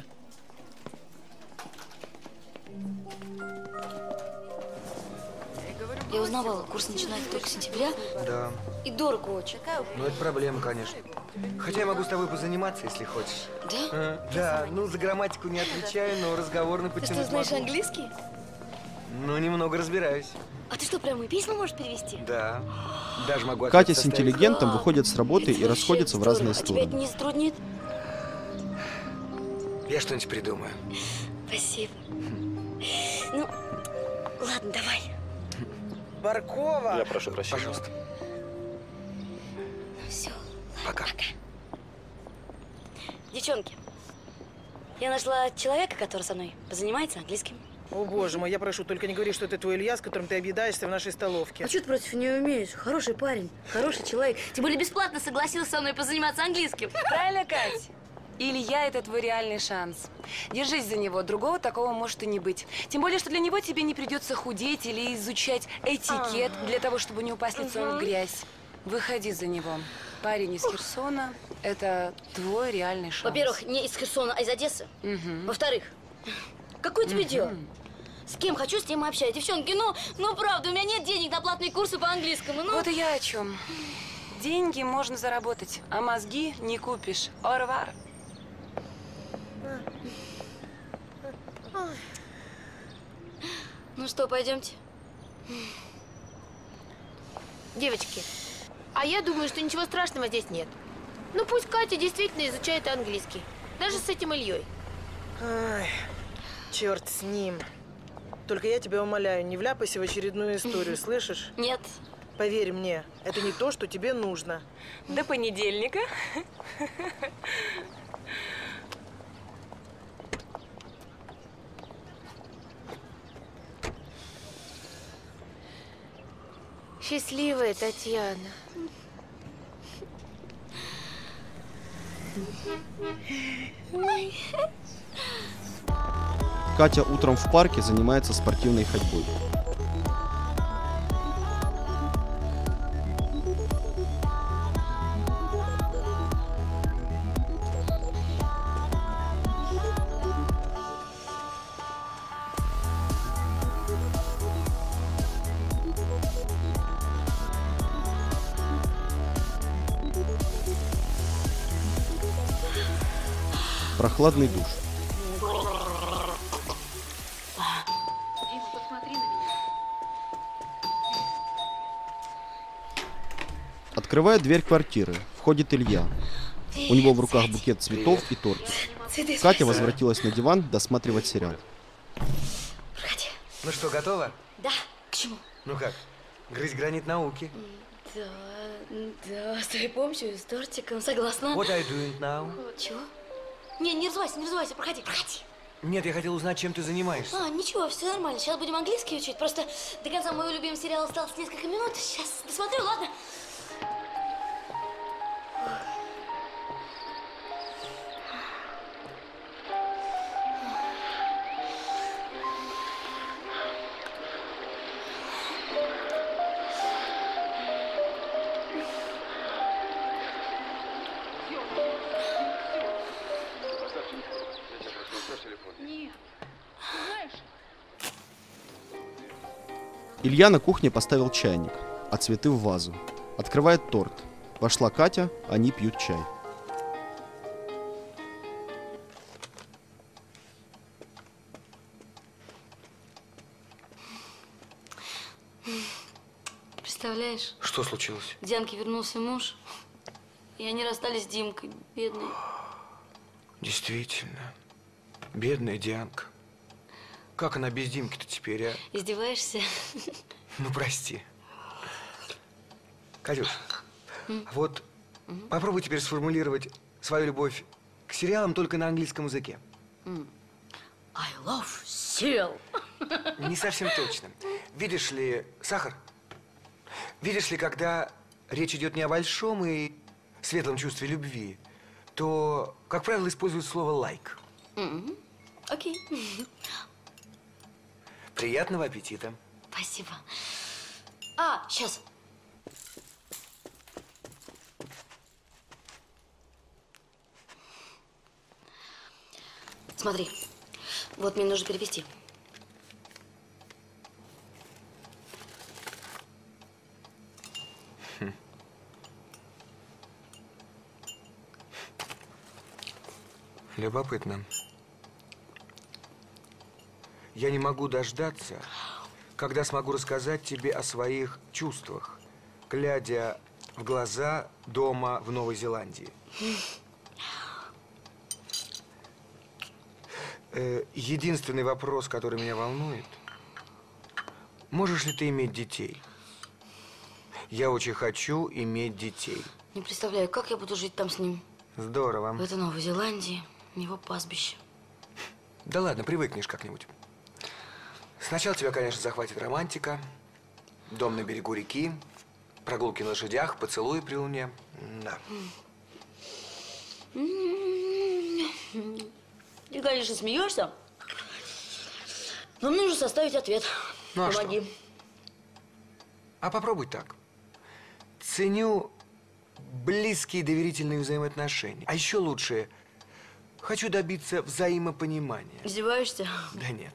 Я узнавала, курс начинается только с сентября. Да. И дорого очень. Ну, это проблема, конечно. Хотя я могу с тобой позаниматься, если хочешь. Да? А, да, ну за грамматику не отвечаю, но разговорно Ты потянуть что, знаешь могу. английский? Ну, немного разбираюсь. А ты что, прямо и письма можешь перевести? Да. Даже могу Катя ответ с составить. интеллигентом выходят с работы и расходятся в разные А тебя стороны. это не затруднит? Я что-нибудь придумаю. Спасибо. Ну, ладно, давай. Баркова! Я прошу прощения. Пожалуйста. Все. Пока. Девчонки, я нашла человека, который со мной позанимается английским. О, боже мой, я прошу, только не говори, что это твой Илья, с которым ты объедаешься в нашей столовке. А что ты против не умеешь? Хороший парень, хороший человек. Тем более бесплатно согласился со мной позаниматься английским. Правильно, Кать? Илья – это твой реальный шанс. Держись за него, другого такого может и не быть. Тем более, что для него тебе не придется худеть или изучать этикет для того, чтобы не упасть лицом в грязь. Выходи за него. Парень из Херсона – это твой реальный шанс. Во-первых, не из Херсона, а из Одессы. Мгм. Во-вторых, какое тебе Мгм. дело? С кем хочу, с тем и общаюсь. Девчонки, ну, ну правда, у меня нет денег на платные курсы по английскому. Ну. Вот и я о чем. Деньги можно заработать, а мозги не купишь. Орвар. Ну что, пойдемте? Девочки, а я думаю, что ничего страшного здесь нет. Ну пусть Катя действительно изучает английский. Даже с этим Ильей. Ай, черт с ним. Только я тебя умоляю, не вляпайся в очередную историю, слышишь? Нет. Поверь мне, это не то, что тебе нужно. До понедельника. Счастливая Татьяна. Катя утром в парке занимается спортивной ходьбой. Прохладный душ. Открывает дверь квартиры. Входит Илья. У него в руках букет цветов и торт. Катя возвратилась на диван досматривать сериал. Проходи. Ну что, готова? Да, к чему? Ну как, грызть гранит науки? Да, да, с твоей помощью, с тортиком, согласна. What are you doing now? Чего? Не, не развивайся, не развивайся, проходи, проходи. Нет, я хотел узнать, чем ты занимаешься. А, ничего, все нормально. Сейчас будем английский учить. Просто до конца моего любимого сериала осталось несколько минут. Сейчас досмотрю, ладно? Илья на кухне поставил чайник, а цветы в вазу. Открывает торт. Вошла Катя, они пьют чай. Представляешь? Что случилось? К Дианке вернулся муж, и они расстались с Димкой, бедный. Действительно. Бедная Дианка. Как она без Димки-то теперь, а? Издеваешься? Ну, прости. Катюш, М. вот попробуй теперь сформулировать свою любовь к сериалам только на английском языке. М. I love cereal. Не совсем точно. Видишь ли, сахар? Видишь ли, когда речь идет не о большом и светлом чувстве любви, то, как правило, используют слово «like». М. Окей. Приятного аппетита. Спасибо. А, сейчас. Смотри, вот мне нужно перевести. Хм. Любопытно. Я не могу дождаться, когда смогу рассказать тебе о своих чувствах, глядя в глаза дома в Новой Зеландии. Э, единственный вопрос, который меня волнует, можешь ли ты иметь детей? Я очень хочу иметь детей. Не представляю, как я буду жить там с ним. Здорово. В этой Новой Зеландии, на его пастбище. Да ладно, привыкнешь как-нибудь. Сначала тебя, конечно, захватит романтика, дом на берегу реки, прогулки на лошадях, поцелуи при луне. Да. Ты, конечно, смеешься, но мне нужно составить ответ. Ну, а Помоги. что? А попробуй так. Ценю близкие доверительные взаимоотношения. А еще лучше, хочу добиться взаимопонимания. Издеваешься? Да нет.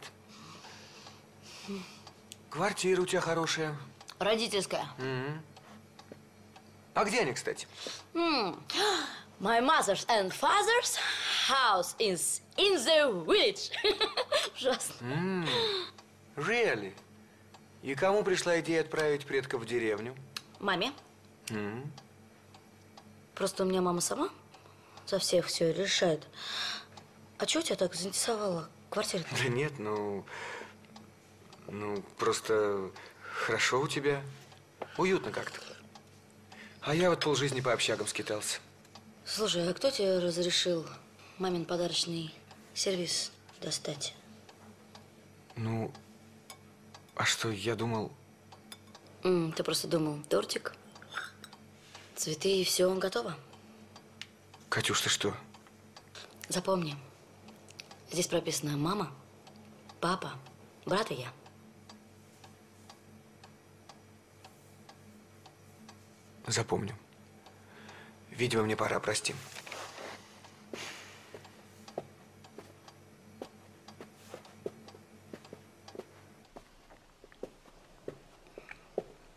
Квартира у тебя хорошая. Родительская. Мгм. А где они, кстати? М. My mother's and father's house is in the village. Ужасно. М, Really? И кому пришла идея отправить предков в деревню? Маме. М. Просто у меня мама сама за всех все решает. А чего тебя так заинтересовала квартира? Да нет, ну... Ну, просто хорошо у тебя. Уютно как-то. А я вот полжизни по общагам скитался. Слушай, а кто тебе разрешил мамин подарочный сервис достать? Ну, а что, я думал... М, ты просто думал, тортик, цветы и все, готово. Катюш, ты что? Запомни, здесь прописано мама, папа, брат и я. Запомню. Видимо, мне пора, прости.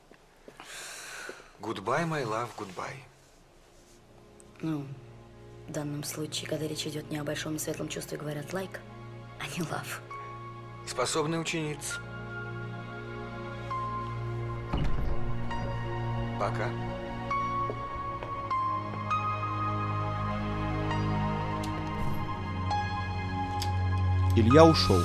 Goodbye, my love, goodbye. Ну, данном случае, когда речь идет не о большом и светлом чувстве, говорят лайк, а не лав. Способная ученица. Пока. Илья ушел.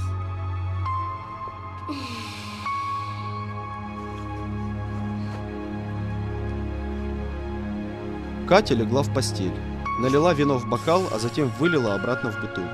Катя легла в постель, налила вино в бокал, а затем вылила обратно в бутылку.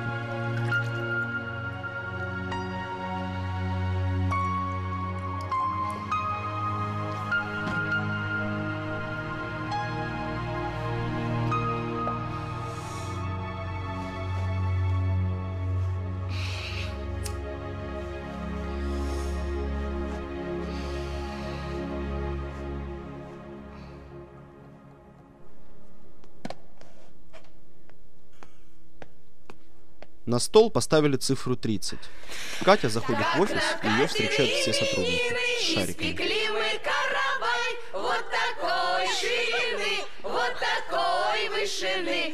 На стол поставили цифру тридцать. Катя заходит в офис, и ее встречают все сотрудники с шариками. Испекли мы каравай, вот такой ширины, вот такой вышины.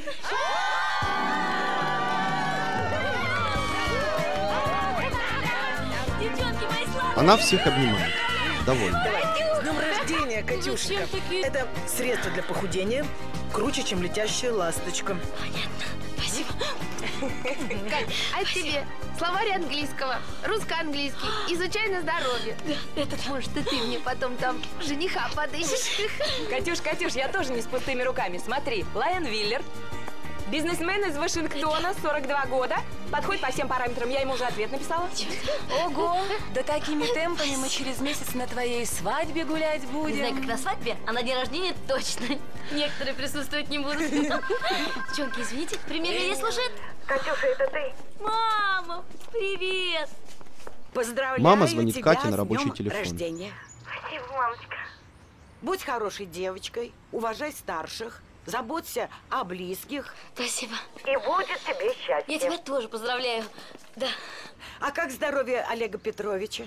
Она всех обнимает. Довольна. С днем рождения, Катюшенька. Это средство для похудения, круче, чем летящая ласточка. Понятно. Спасибо. Кать, а тебе словарь английского, русско-английский. Изучай на здоровье. Этот, может, и ты мне потом там жениха подыщешь. Катюш, Катюш, я тоже не с пустыми руками. Смотри, Лайон Виллер, бизнесмен из Вашингтона, сорок два года. Подходит по всем параметрам. Я ему уже ответ написала. Ого! Да такими темпами мы через месяц на твоей свадьбе гулять будем. Не знаю, как на свадьбе, а на день рождения точно. Некоторые присутствовать не будут. Девчонки, извините, примерили служит. Катюша, это ты? Мама, привет! Поздравляю Мама звонит тебя Кате на с рабочий днем телефон. рождения. Спасибо, мамочка. Будь хорошей девочкой, уважай старших, заботься о близких. Спасибо. И будет тебе счастье. Я тебя тоже поздравляю. Да. А как здоровье Олега Петровича?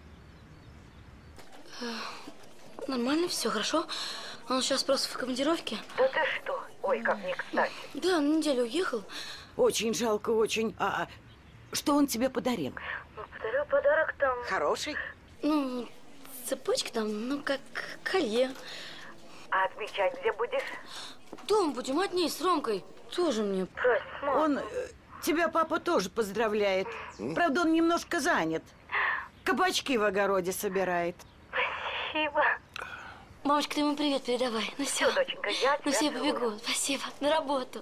Нормально, все хорошо. Он сейчас просто в командировке. Да ты что? Ой, как не кстати. Да, на неделю уехал. Очень жалко, очень. А, а что он тебе подарил? Ну, подарил подарок там. Хороший? Ну, цепочка там, ну, как колье. А отмечать где будешь? Дома будем одни с Ромкой. Тоже мне. Он... э, тебя папа тоже поздравляет. Правда, он немножко занят. Кабачки в огороде собирает. Спасибо. Мамочка, ты ему привет передавай. Ну все. Всё, доченька, я Ну тебя все, целую. побегу. Спасибо. На работу.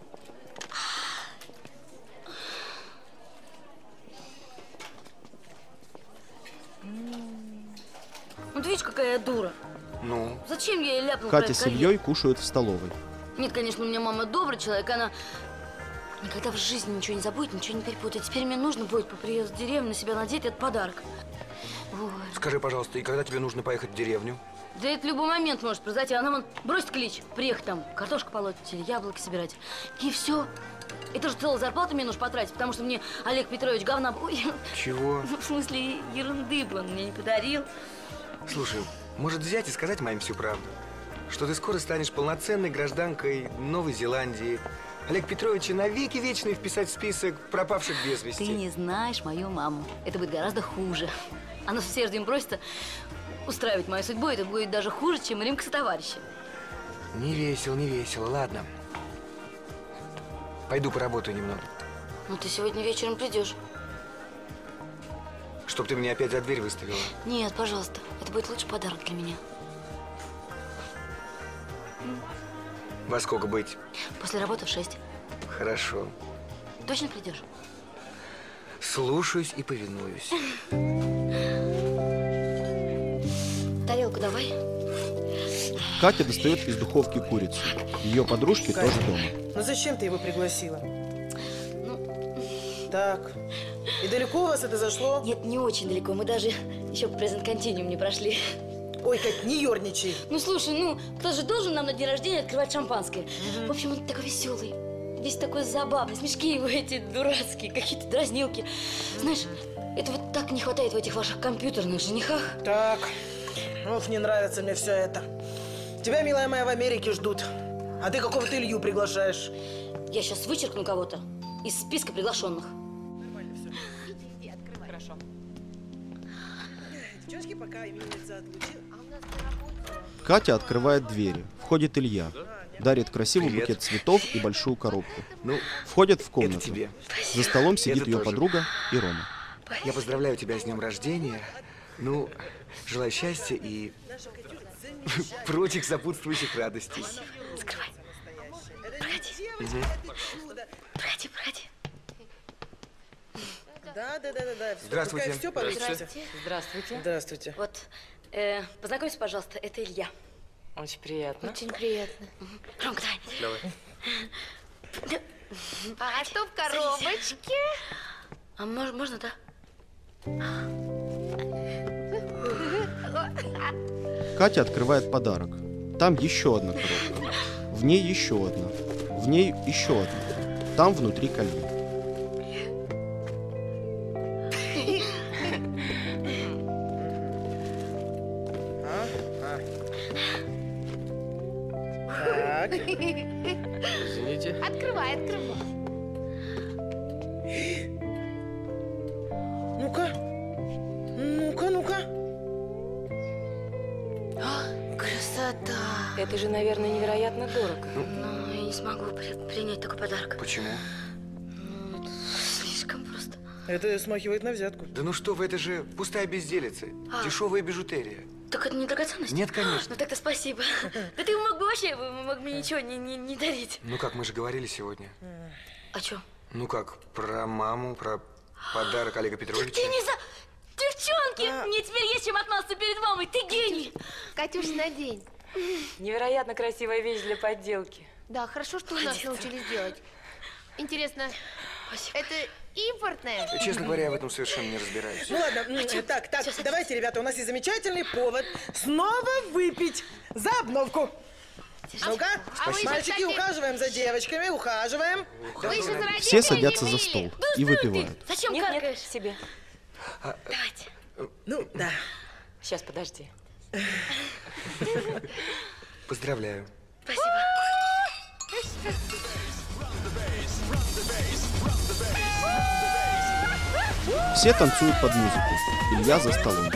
Ну ты видишь, какая я дура. Ну? Зачем я ей ляпнула про Катя это с колье? Ильей кушают в столовой. Нет, конечно, у меня мама добрый человек, она никогда в жизни ничего не забудет, ничего не перепутает. Теперь мне нужно будет по приезду в деревню на себя надеть этот подарок. Вот. Скажи, пожалуйста, и когда тебе нужно поехать в деревню? Да это в любой момент может произойти. Она вон бросит клич, приехать там, картошку полоть или яблоки собирать. И все. Это же целую зарплату мне нужно потратить, потому что мне Олег Петрович говна... Ой, Чего? ну, в смысле, ерунды бы он мне не подарил. Слушай, может взять и сказать маме всю правду? Что ты скоро станешь полноценной гражданкой Новой Зеландии. Олег Петровича навеки вечный вписать в список пропавших без вести. Ты не знаешь мою маму. Это будет гораздо хуже. Она с усердием просится устраивать мою судьбу. Это будет даже хуже, чем Римка с товарищем. Не весело, не весело. Ладно. Пойду поработаю немного. Ну, ты сегодня вечером придешь. Чтоб ты меня опять за дверь выставила. Нет, пожалуйста. Это будет лучший подарок для меня. Во сколько быть? После работы в шесть. Хорошо. Точно придешь? Слушаюсь и повинуюсь. Тарелку давай. Катя достает из духовки курицу. Ее подружки Катя, тоже дома. Ну зачем ты его пригласила? Так, и далеко у вас это зашло? Нет, не очень далеко. Мы даже еще по презент-континуум не прошли. Ой, как не ерничай. Ну, слушай, ну, кто же должен нам на день рождения открывать шампанское? Угу. В общем, он такой веселый. Весь такой забавный. Смешки его эти дурацкие, какие-то дразнилки. Знаешь, это вот так не хватает в этих ваших компьютерных женихах. Так, ох, не нравится мне все это. Тебя, милая моя, в Америке ждут. А ты какого-то Илью приглашаешь. Я сейчас вычеркну кого-то из списка приглашенных. Хорошо. Девчонки, пока именинница отлучила. Катя открывает двери. Входит Илья. Дарит красивый Привет. букет цветов и большую коробку. Ну, Входит в комнату. это тебе. За столом сидит Это ее тоже. подруга и Рома. Я поздравляю тебя с днем рождения. Ну, желаю счастья и прочих сопутствующих радостей. Скрывай. Проходи. Мгм. Проходи, проходи. Да, да, да, да, да. Здравствуйте. Все получится. Здравствуйте. Здравствуйте. Здравствуйте. Вот, э, познакомься, пожалуйста, это Илья. Очень приятно. Очень приятно. Ромка, давай. Давай. А что в коробочке? А мож- можно, да? Катя открывает подарок. Там еще одна коробка. В ней еще одна. В ней еще одна. Там внутри колье. Так. Извините. Открывай, открывай. Ну-ка. Ну-ка, ну-ка. Красота. Это же, наверное, невероятно дорого. Ну, я не смогу при- принять такой подарок. Почему? Слишком просто. Это смахивает на взятку. Да ну что вы, это же пустая безделица. А. Дешевая бижутерия. Так это не драгоценность? Нет, конечно. Ну так-то спасибо. Да ты мог бы вообще мог мне ничего не, не, не дарить. Ну как, мы же говорили сегодня. О чем? Ну как, про маму, про подарок Олега Петровича. Ты не за... Девчонки, мне теперь есть чем отмазаться перед мамой. Ты гений. Катюш, надень. Невероятно красивая вещь для подделки. Да, хорошо, что у нас научились делать. Интересно, это импортное? Честно говоря, я в этом совершенно не разбираюсь. Ну ладно, м, так, так, давайте, ребята, у нас есть замечательный повод снова выпить за обновку. Ну-ка, А вы же, мальчики, кстати- ухаживаем за девочками, ухаживаем. Вы же за родителей Все садятся не за мыли. стол и выпивают. Зачем Нет, нет, каркаешь? себе. Давайте. Ну, да. Сейчас, подожди. Поздравляю. Спасибо. Все танцуют под музыку. Илья за столом.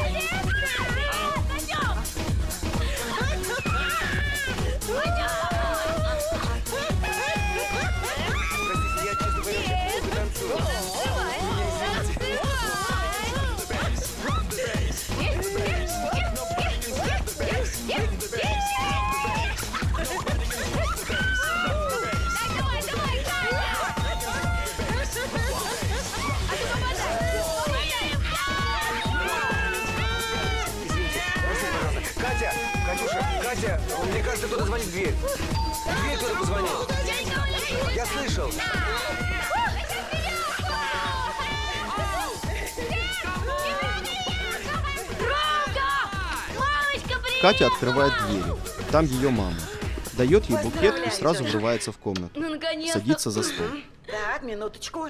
Я, честно говоря, очень плохо танцую. Катя, Катюша, Катя, мне кажется, кто-то звонит в дверь. В дверь кто-то позвонил. Я слышал. Катя открывает двери. Там ее мама. Дает ей букет и сразу врывается в комнату. Ну, наконец-то. Садится за стол. Так, минуточку.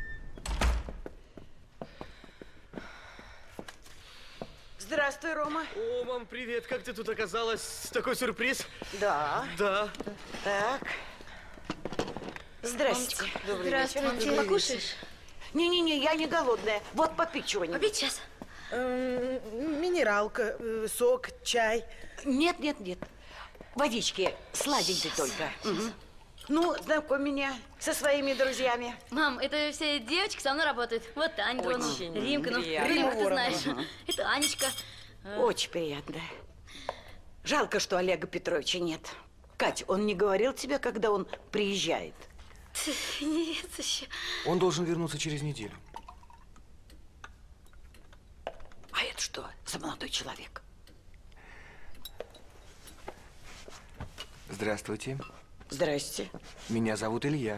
Здравствуй, Рома. О, мам, привет. Как ты тут оказалась? Такой сюрприз. Да. Да. Так. Здрасте. Добрый вечер. Мамочка, покушаешь? Не-не-не, я не голодная. Вот попить чего-нибудь. Попить сейчас? М, Минералка, э, сок, чай. Нет, нет, нет. Водички сладенькой только. Мгм. Ну, знакомь меня со своими друзьями. Мам, это все девочки со мной работают. Вот Таня Дронова, Очень Римка, ну, приятно. Римку ты Римма знаешь. Воронова. Это Анечка. Очень приятно. Жалко, что Олега Петровича нет. Кать, он не говорил тебе, когда он приезжает? Нет, еще. Он должен вернуться через неделю. А это что за молодой человек? Здравствуйте. Здрасте. Меня зовут Илья.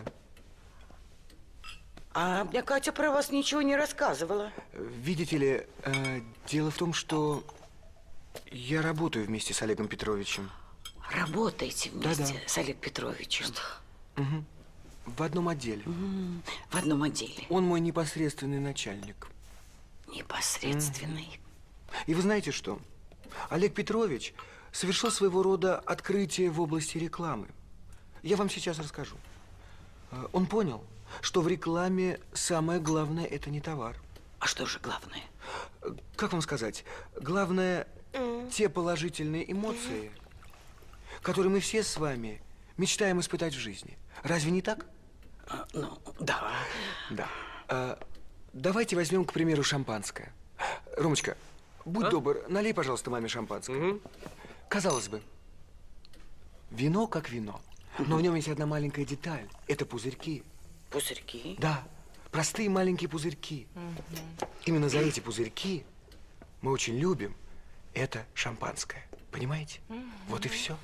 А мне Катя про вас ничего не рассказывала. Видите ли, э, дело в том, что я работаю вместе с Олегом Петровичем. Работаете вместе Да-да. с Олегом Петровичем? Мгм. В одном отделе. М, В одном отделе. Он мой непосредственный начальник. Непосредственный. И вы знаете что? Олег Петрович совершил своего рода открытие в области рекламы. Я вам сейчас расскажу. А, Он понял, что в рекламе самое главное – это не товар. А что же главное? Как вам сказать? Главное – те положительные эмоции, которые мы все с вами мечтаем испытать в жизни. Разве не так? А, ну, да. Да. А, давайте возьмем, к примеру, шампанское. Ромочка, будь а? добр, налей, пожалуйста, маме шампанское. Угу. Казалось бы, вино как вино, но в нем есть одна маленькая деталь. Это пузырьки. Пузырьки? Да, простые маленькие пузырьки. Угу. Именно за эти пузырьки мы очень любим это шампанское. Понимаете? Угу. Вот и все.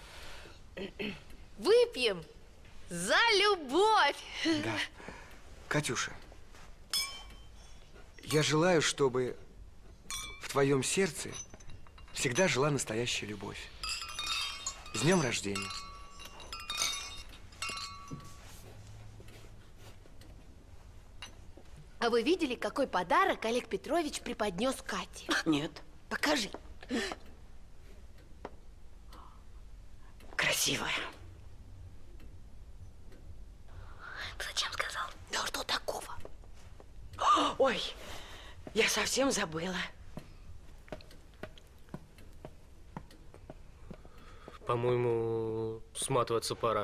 Выпьем за любовь! Да. Катюша, я желаю, чтобы в твоем сердце всегда жила настоящая любовь. С днем рождения! А вы видели, какой подарок Олег Петрович преподнес Кате? Нет. Покажи. Красивая. Зачем сказал? Да что такого? Ой, я совсем забыла. По-моему, сматываться пора.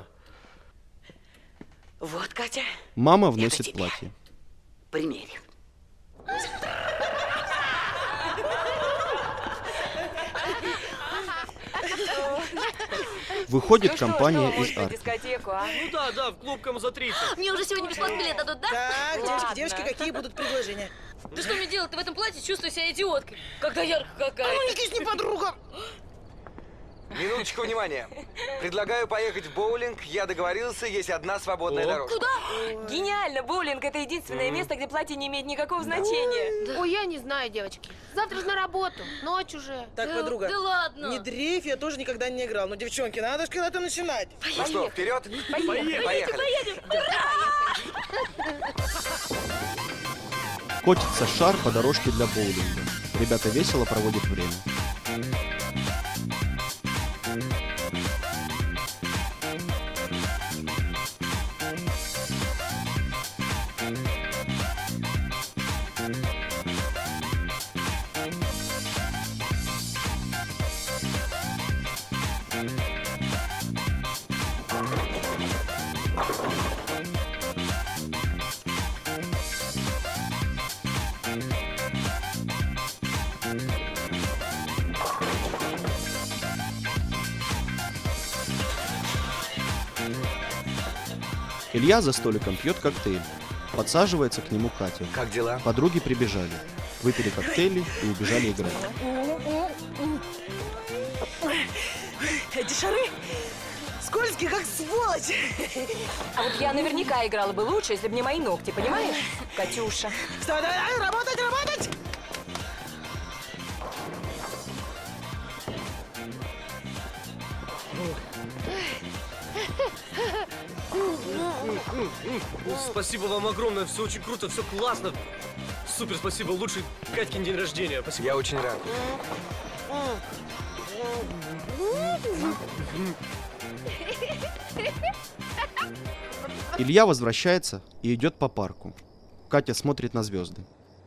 Вот, Катя. Мама вносит платье. Примерь. Выходит ну компания что, из арки. Дискотеку, а? Ну да, да, в клуб кому за тридцать. Мне уже сегодня бесплатный билет дадут, да? Так, девочки, девочки, какие будут предложения? Ты что мне делать? Ты в этом платье чувствую себя идиоткой. Когда ярко какая. А ну не кисни, подруга! Минуточку внимания. Предлагаю поехать в боулинг. Я договорился, есть одна свободная О. дорога. Куда? Гениально! Боулинг – это единственное место, где платье не имеет никакого значения. Да. Ой, я не знаю, девочки. Завтра же на работу. Ночь уже. Так, да, подруга, да ладно. Не дрейф, я тоже никогда не играл. Но, девчонки, надо же когда-то начинать. Ну что, вперед? Поехали. Поехали. Поедем. Катится шар по дорожке для боулинга. Ребята весело проводят время. Илья за столиком пьет коктейль. Подсаживается к нему Катя. Как дела? Подруги прибежали. Выпили коктейли и убежали играть. Эти шары скользкие, как сволочь. А вот я наверняка играла бы лучше, если бы не мои ногти, понимаешь, Катюша? Вставай, давай, работать, работать! Спасибо вам огромное, все очень круто, все классно. Супер, спасибо, лучший Катькин день рождения. Спасибо. Я очень рад. Илья возвращается и идет по парку. Катя смотрит на звезды.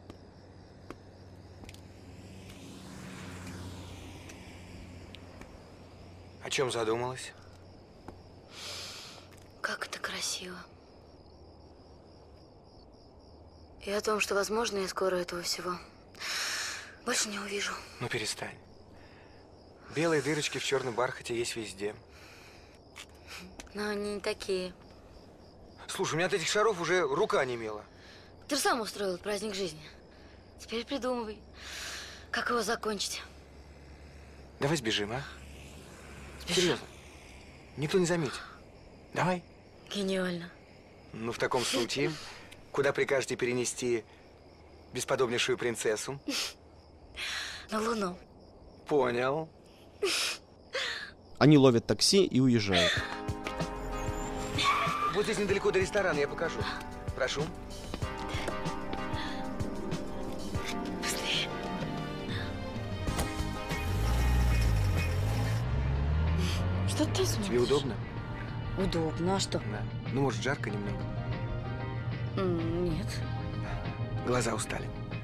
О чем задумалась? Как это красиво. И о том, что, возможно, я скоро этого всего больше не увижу. Ну перестань. Белые дырочки в черном бархате есть везде. Но они не такие. Слушай, у меня от этих шаров уже рука немела. Ты же сам устроил праздник жизни. Теперь придумывай, как его закончить. Давай сбежим, а? Серьезно. Никто не заметит. Давай. Гениально. Ну, в таком случае, куда прикажете перенести бесподобнейшую принцессу? На Луну. Понял. Они ловят такси и уезжают. Вот здесь недалеко до ресторана, я покажу. Прошу. Быстрее. Что ты смотришь? Тебе удобно? Удобно, а что? Да. Ну, может, жарко немного. Нет. Глаза устали.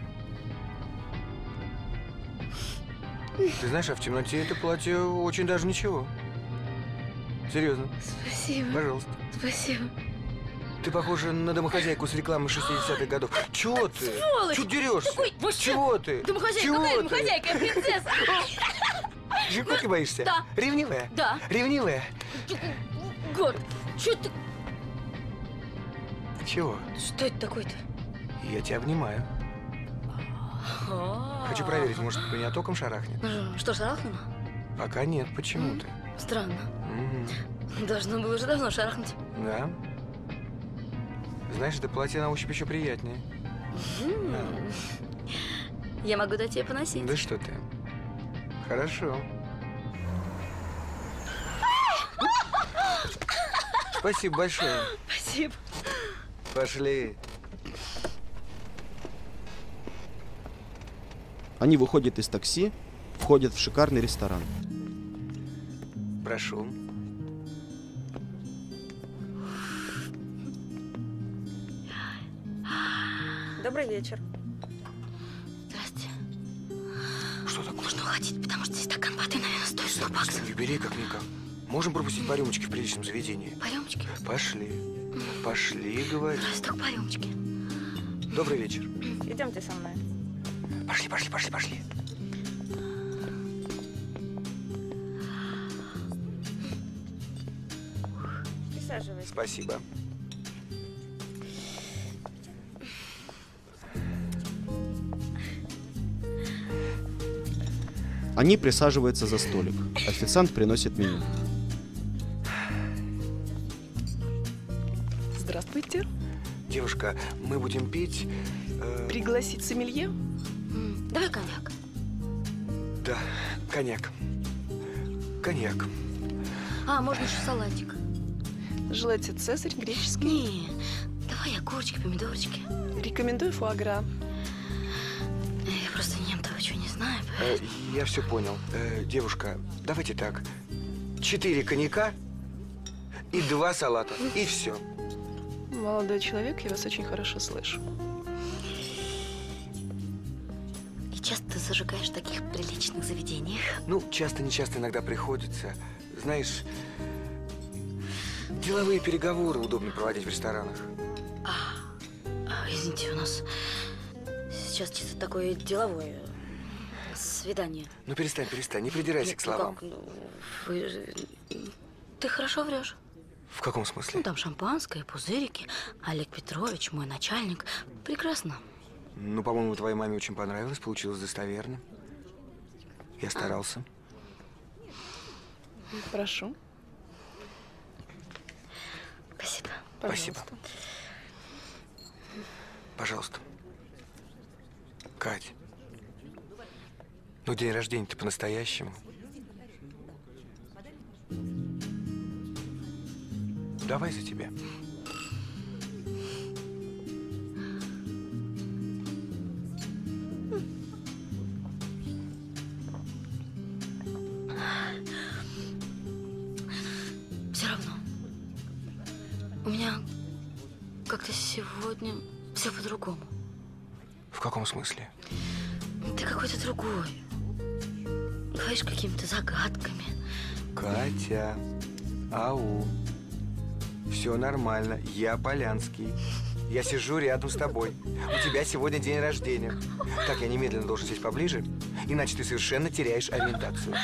Ты знаешь, а в темноте это платье очень даже ничего. Серьезно. Спасибо. Пожалуйста. Спасибо. Ты похожа на домохозяйку с рекламы шестидесятых годов. Чего ты? Сволочь! Чего дерешься? Какой? Чего ты? Домохозяйка, Чего какая ты? домохозяйка? Я принцесса! Жигутки боишься? Да. Ревнивая? Да. Ревнивая? Год, что ты... Чего? Что это такое-то? Я тебя обнимаю. Хочу проверить, может, меня током шарахнет? Ну, Что, шарахнуло? Пока нет, почему ты? Странно. Мгм. Должно было уже давно шарахнуть. Да? Знаешь, это платье на ощупь еще приятнее. М. Я могу дать тебе поносить. Да что ты? Хорошо. Спасибо большое. Спасибо. Пошли. Они выходят из такси, входят в шикарный ресторан. Прошу. Добрый вечер. Здрасте. Что такое? Нужно уходить, потому что здесь стакан воды, наверное, стоит сто баксов. Юбилей как-никак. Можем пропустить по рюмочке в приличном заведении? По рюмочке? Пошли. Пошли, говорю. Здрасте, только по рюмочке. Добрый вечер. Идемте со мной. Пошли, пошли, пошли, пошли. Присаживайтесь. Спасибо. Они присаживаются за столик. Официант приносит меню. Здравствуйте. Девушка, мы будем пить... э, Пригласить сомелье? Давай коньяк. Да, коньяк. Коньяк. А, можно еще салатик. Желаете цезарь греческий? Не, давай огурчики, помидорчики. Рекомендую фуагра. Я просто не ем того, чего не знаю. Э, я все понял. Э, девушка, давайте так. Четыре коньяка и два салата. И все. Молодой человек, я вас очень хорошо слышу. И часто ты зажигаешь в таких приличных заведениях? Ну, часто-нечасто иногда приходится. Знаешь, деловые переговоры удобно проводить в ресторанах. А, извините, у нас сейчас чисто такое деловое свидание. Ну, перестань, перестань, не придирайся Нет, к ну словам. как, ну, вы же- Ты хорошо врешь. В каком смысле? Ну, там шампанское, пузырики. Олег Петрович, мой начальник. Прекрасно. Ну, по-моему, твоей маме очень понравилось, получилось достоверно. Я старался. Прошу. Спасибо. Спасибо. Пожалуйста. Кать. Ну, день рождения-то по-настоящему. Давай за тебя. Все равно. У меня как-то сегодня все по-другому. В каком смысле? Ты какой-то другой. Говоришь какими-то загадками. Катя. Ау. Все нормально. Я Полянский. Я сижу рядом с тобой. У тебя сегодня день рождения. Так, я немедленно должен сесть поближе, иначе ты совершенно теряешь ориентацию.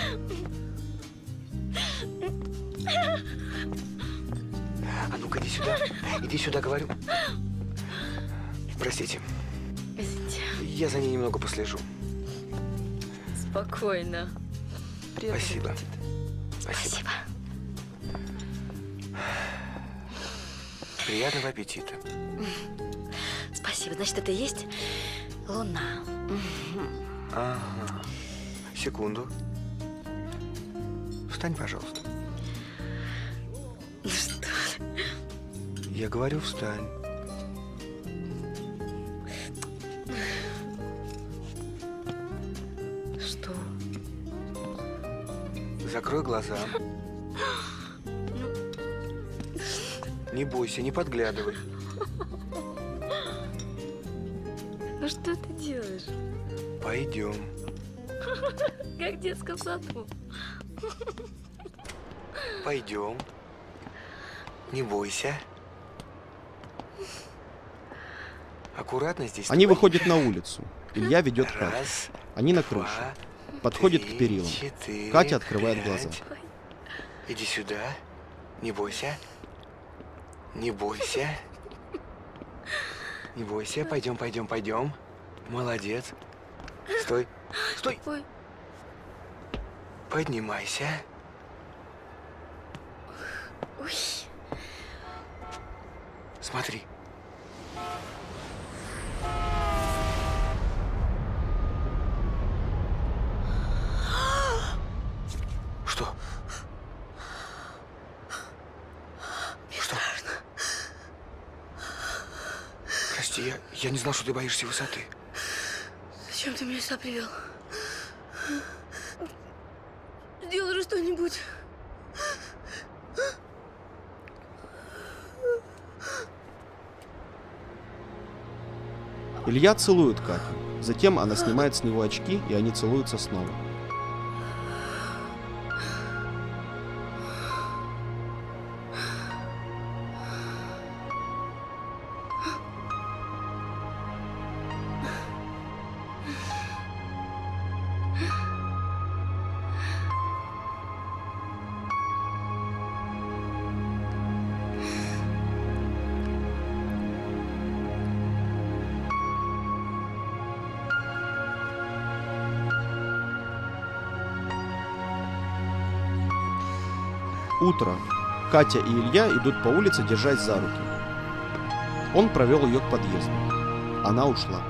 А ну-ка, иди сюда. Иди сюда, говорю. Простите. Извините. Я за ней немного послежу. Спокойно. Спасибо. Спасибо. Спасибо. Приятного аппетита. Спасибо. Значит, это и есть луна. Ага. Секунду. Встань, пожалуйста. Что? Я говорю, встань. Что? Закрой глаза. Не бойся, не подглядывай. Ну что ты делаешь? Пойдем. Как в детском саду. Пойдем. Не бойся. Аккуратно здесь. Они стой. выходят на улицу. Илья ведет Катю. Раз, Они на два, крыше. Подходит три, к перилам. четыре, Катя открывает пять. глаза. Иди сюда. Не бойся. Не бойся. Не бойся. Пойдем, пойдем, пойдем. Молодец. Стой. Стой. Ой. Поднимайся. Ой. Смотри. Что? Что? Прости, я, я не знал, что ты боишься высоты. Зачем ты меня сюда привел? Сделай же что-нибудь. Илья целует Катю. Затем она снимает с него очки, и они целуются снова. Утро. Катя и Илья идут по улице, держась за руки. Он провел ее к подъезду. Она ушла.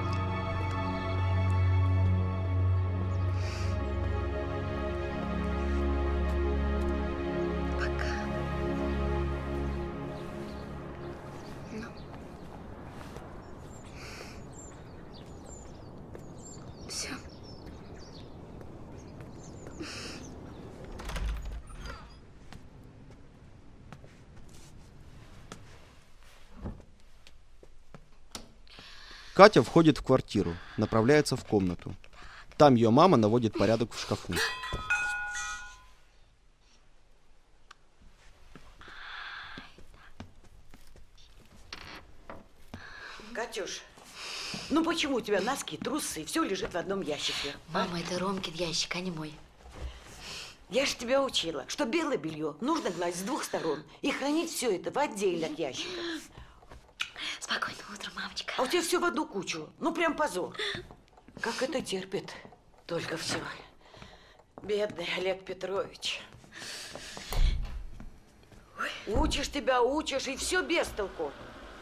Все. Катя входит в квартиру, направляется в комнату. Там ее мама наводит порядок в шкафу. Катюш, ну почему у тебя носки, трусы, все лежит в одном ящике? Мама, это Ромкин ящик, а не мой. Я же тебя учила, что белое белье нужно гнать с двух сторон и хранить все это в отдельных ящиках. Спокойного утра, мамочка. А у тебя все в одну кучу. Ну, прям позор. Как это терпит? Только все. Бедный Олег Петрович. Учишь тебя, учишь, и все без толку.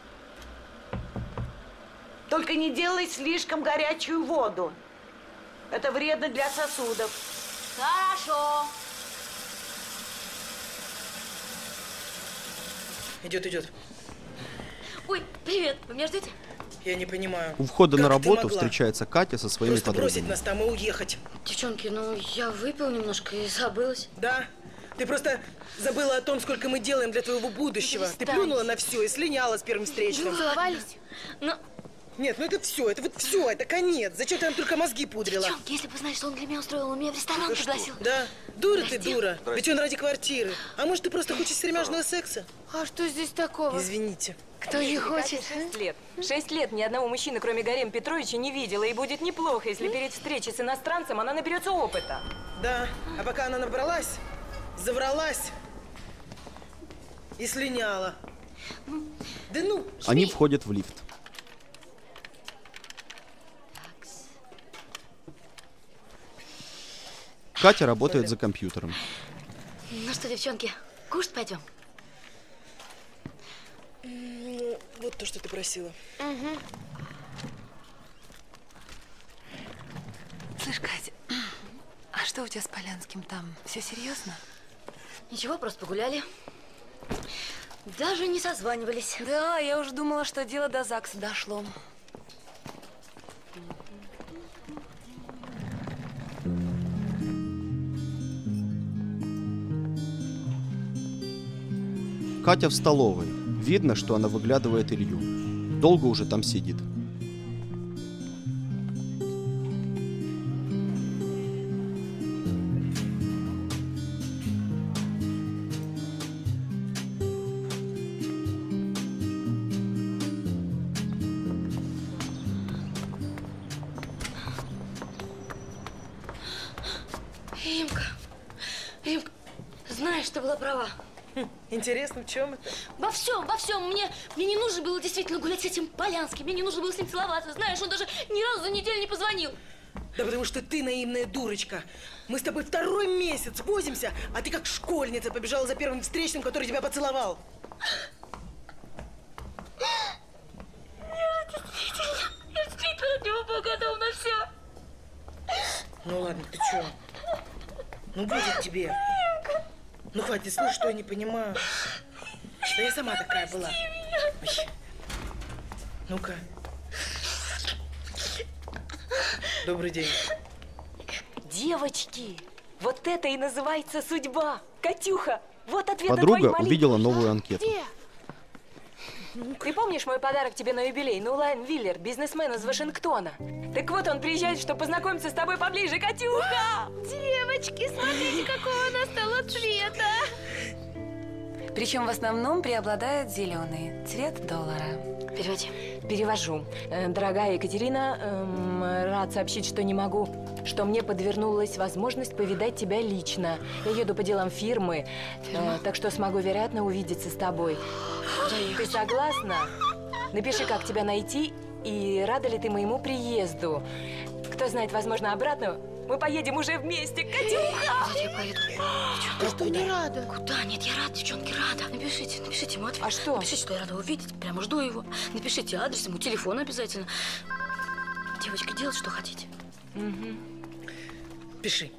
Только не делай слишком горячую воду. Это вредно для сосудов. Хорошо. Идет, идет. Ой, привет. Вы меня ждете? Я не понимаю. У входа Как на ты работу могла? встречается Катя со своими Просто бросить подругами. нас там и уехать. Девчонки, ну я выпил немножко и забылась. Да? Ты просто забыла о том, сколько мы делаем для твоего будущего. Ты Перестань. плюнула на все и слиняла с первым встречным. Ну, целовались? Ну, Нет, ну это все, это вот все, это конец. Зачем ты нам только мозги пудрила? девчонки, если бы знали, что он для меня устроил, он меня в ресторан Да что? пригласил. Да? Дура ты, Прости. дура. Ведь он ради квартиры. А может, ты просто хочешь стремяжного секса? А что здесь такого? Извините. Кто не хочет? Шесть лет. Шесть лет ни одного мужчины, кроме Гарема Петровича, не видела. И будет неплохо, если перед встречей с иностранцем она наберется опыта. Да, а пока она набралась, завралась и слиняла. Да ну, Они входят в лифт. Катя работает за компьютером. Ну что, девчонки, кушать пойдем? Ну, вот то, что ты просила. Угу. Слышь, Катя, а что у тебя с Полянским там? Все серьезно? Ничего, просто погуляли. Даже не созванивались. Да, я уже думала, что дело до ЗАГСа дошло. Катя в столовой. Видно, что она выглядывает Илью. Долго уже там сидит. знаешь, ты была права. Интересно, в чем это? Во всем, во всем. Мне, мне не нужно было действительно гулять с этим Полянским. Мне не нужно было с ним целоваться. Знаешь, он даже ни разу за неделю не позвонил. Да потому что ты наивная дурочка. Мы с тобой второй месяц возимся, а ты как школьница побежала за первым встречным, который тебя поцеловал. Я действительно, я действительно от него был готов на все. Ну ладно, ты чё? Ну будет тебе. Ну хватит, слышь, что я не понимаю. Да я сама такая была. Ой. Ну-ка. Добрый день. Девочки, вот это и называется судьба. Катюха, вот ответ на твои Подруга молитвы. увидела новую анкету. Где? Ты помнишь мой подарок тебе на юбилей? Нулайн Виллер, бизнесмен из Вашингтона. Так вот, он приезжает, чтобы познакомиться с тобой поближе, Катюха! Девочки, смотрите, какого у нас стало цвета. Причем в основном преобладает зеленый цвет доллара. Переводи. Перевожу. Э, Дорогая Екатерина, эм, рад сообщить, что не могу, что мне подвернулась возможность повидать тебя лично. Я еду по делам фирмы, э, так что смогу, вероятно, увидеться с тобой. Ты согласна? Напиши, как тебя найти и рада ли ты моему приезду. Кто знает, возможно, обратно мы поедем уже вместе. Катюха! Куда я поеду? Девчонки, Что не рада? Куда? Нет, я рада, девчонки, рада. Напишите, напишите ему ответ. А что? Напишите, что я рада увидеть. Прямо жду его. Напишите адрес, ему телефон обязательно. Девочки, делать, что хотите. Угу. Пиши.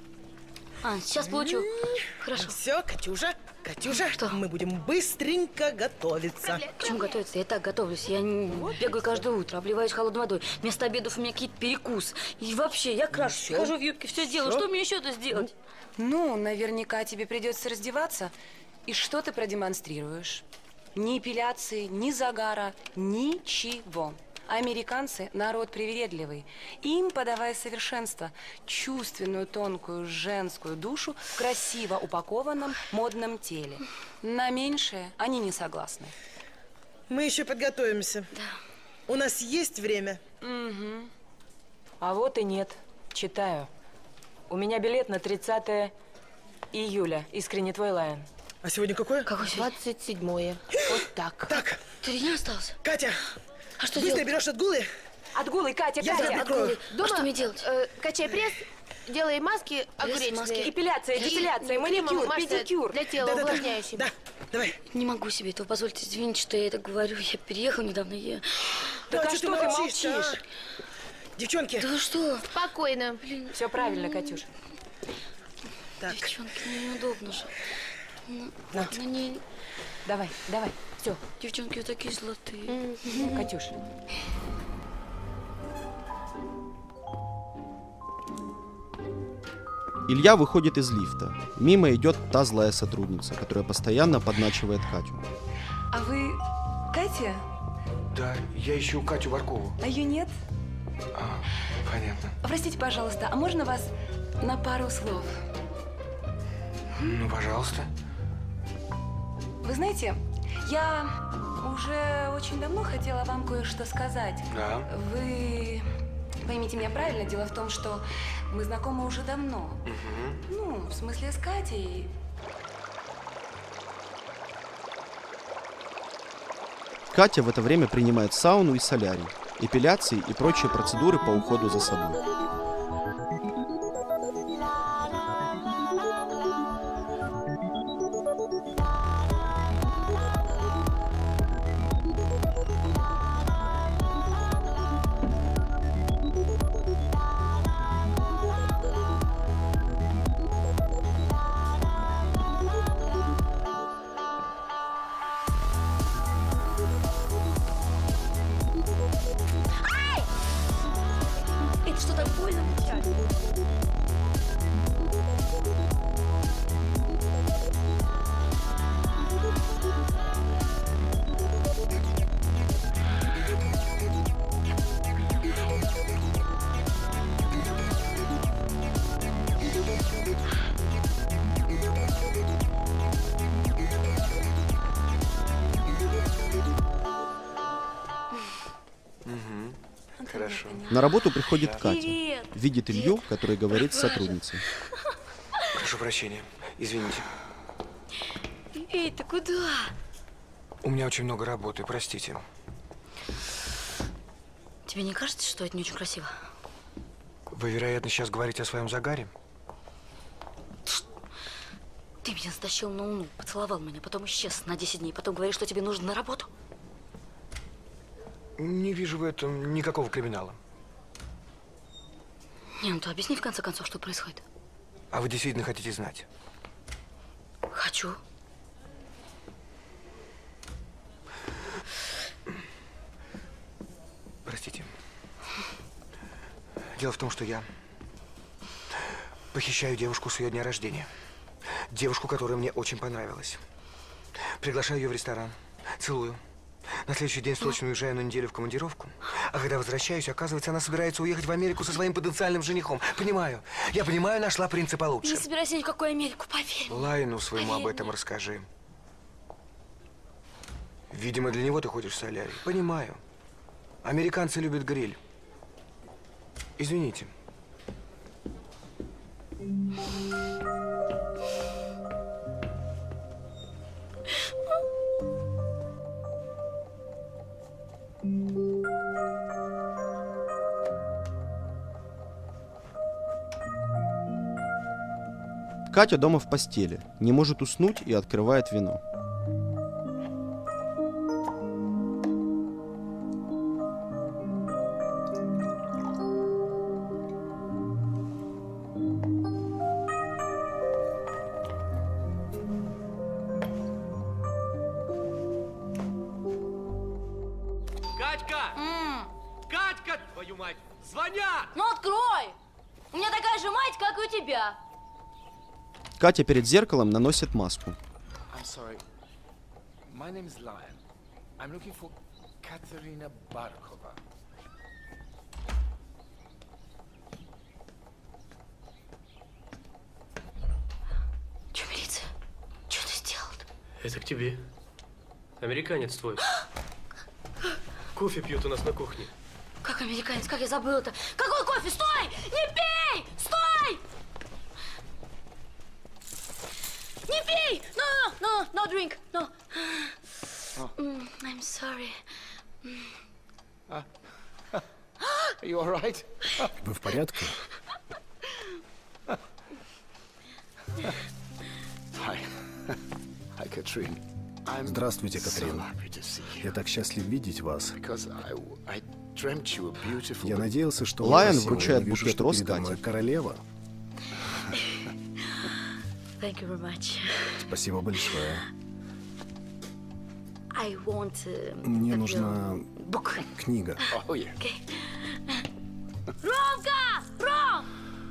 А, сейчас получу. Хорошо. Все, Катюша, Катюша, что? Мы будем быстренько готовиться. К чему готовиться? Я так готовлюсь. Я не бегаю каждое утро, обливаюсь холодной водой. Вместо обедов у меня какие-то перекус. И вообще, я крашусь, хожу в юбке, все делаю. Что мне еще-то сделать? Ну, наверняка тебе придется раздеваться. И что ты продемонстрируешь? Ни эпиляции, ни загара, ничего. Американцы – народ привередливый. Им подавай совершенство, чувственную, тонкую, женскую душу в красиво упакованном модном теле. На меньшее они не согласны. Мы еще подготовимся. Да. У нас есть время? Угу. А вот и нет. Читаю. У меня билет на тридцатое июля. Искренне твой, Лайон. А сегодня какое? Какое сегодня? двадцать седьмое. Вот так. Так. Три дня осталось. Катя, а что быстро делать? берешь отгулы? Отгулы, Катя, Я Катя. тебя прикрою. Дома, А что мне делать? Э, качай пресс, делай маски огуречные. маски. Эпиляция, депиляция, маникюр, педикюр. Для тела Да-да-да. увлажняющий. Да, давай. Не могу себе этого позволить. Извините, что я это говорю. Я переехала недавно. Я... Так Ну, а а что ты молчишь, молчишь? а? Девчонки. Да что? Спокойно. Все правильно, Катюш. Так. Девчонки, мне неудобно же. Ну, Вот. ну, не... Давай, давай, все. Девчонки, вы такие золотые. Катюш. Илья выходит из лифта. Мимо идет та злая сотрудница, которая постоянно подначивает Катю. А вы Катя? Да, я ищу Катю Варкову. А ее нет? А, понятно. Простите, пожалуйста, а можно вас на пару слов? Ну, пожалуйста. Вы знаете, я уже очень давно хотела вам кое-что сказать. Да. Вы поймите меня правильно, дело в том, что мы знакомы уже давно. Угу. Ну, в смысле, с Катей. Катя в это время принимает сауну и солярий, эпиляции и прочие процедуры по уходу за собой. Это что, так больно? Хорошо. На работу приходит Катя. Привет. Видит Илью, который говорит с сотрудницей. Прошу прощения. Извините. Эй, ты куда? У меня очень много работы, простите. Тебе не кажется, что это не очень красиво? Вы, вероятно, сейчас говорите о своем загаре? Ты меня стащил на луну, поцеловал меня, потом исчез на десять дней, потом говоришь, что тебе нужно на работу. Не вижу в этом никакого криминала. Не, ну ты объясни в конце концов, что происходит. А вы действительно хотите знать? Хочу. Простите. Дело в том, что я похищаю девушку с ее дня рождения. Девушку, которая мне очень понравилась. Приглашаю ее в ресторан, целую. На следующий день срочно уезжаю на неделю в командировку. А когда возвращаюсь, оказывается, она собирается уехать в Америку со своим потенциальным женихом. Понимаю. Я понимаю, нашла принца получше. Не собирайся ни в какую Америку, поверь. Лайну своему Поверь об этом мне. расскажи. Видимо, для него ты ходишь в солярий. Понимаю. Американцы любят гриль. Извините. Катя дома в постели, не может уснуть и открывает вино. Катька! Катька, твою мать! Звонят! Ну открой! У меня такая же мать, как и у тебя. Катя перед зеркалом наносит маску. I'm sorry. My name is Lion. I'm looking for Katerina Barkova. Че, милиция? Че ты сделал-то? Это к тебе. Американец твой. Кофе пьют у нас на кухне. Как американец? Как я забыла-то? Какой кофе? Стой! Не пей! Стой! Не пей! No, no, no, no drink, no. Mm, I'm sorry. Are you all right? Вы в порядке? Hi. Hi, Katrine. I'm Здравствуйте, Катрин. so happy to see you. Я так счастлив видеть вас. Because I, I dreamt you were beautiful. Я надеялся, что Лайон вы красивы. вручает Я вижу, букет что роз передо мной Кате. королева. Thank you very much. Спасибо большое. I want uh, Мне a нужна book. книга. Oh, yeah. Okay. Ромка! Ром!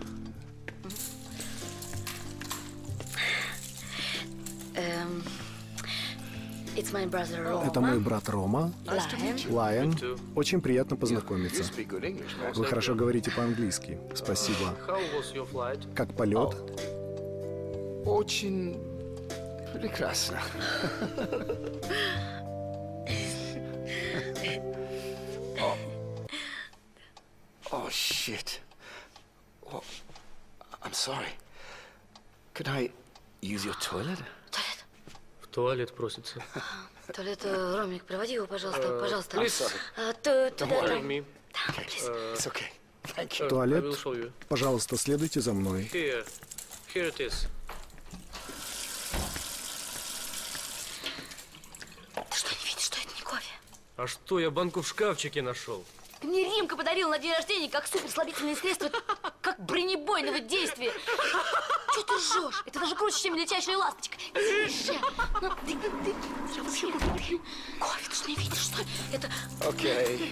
Um, it's my brother Roma. Это мой брат Рома. Lion. Лайон. Очень приятно познакомиться. You speak good English, man. Вы хорошо говорите по-английски. Спасибо. How was your flight? Как полет? Очень прекрасно. oh. oh, shit. Oh, I'm sorry. Could I use your toilet? В туалет просится. Туалет, э, Ромик, проводи его, пожалуйста, Э, пожалуйста. please. А, ту- туда, Follow там. me. Okay. It's okay. Thank you. Uh, I Туалет. will show you. Пожалуйста, следуйте за мной. Here. Here it is. Ты что, не видишь, что это не кофе? А что, я банку в шкафчике нашел? Ты мне Римка подарил на день рождения как суперслабительное средство, как бронебойного действия. Что ты ржешь? Это даже круче, чем летящая ласточка. Тише. Ну, ты, ты, ты вообще кофе? Кофе, ты же не видишь, что это... Okay.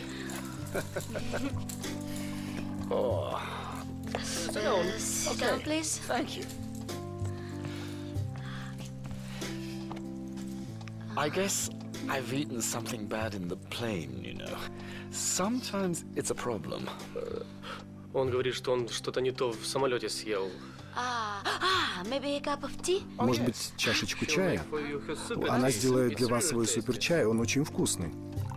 oh. Sit down. Uh, sit down, please. Thank you. I guess I've eaten something bad in the plane, you know. Sometimes it's a problem. Он говорит, что он что-то не то в самолете съел. А, а, maybe a cup of tea? Может быть, чашечку чая? Она сделает для вас свой суперчай, он очень вкусный.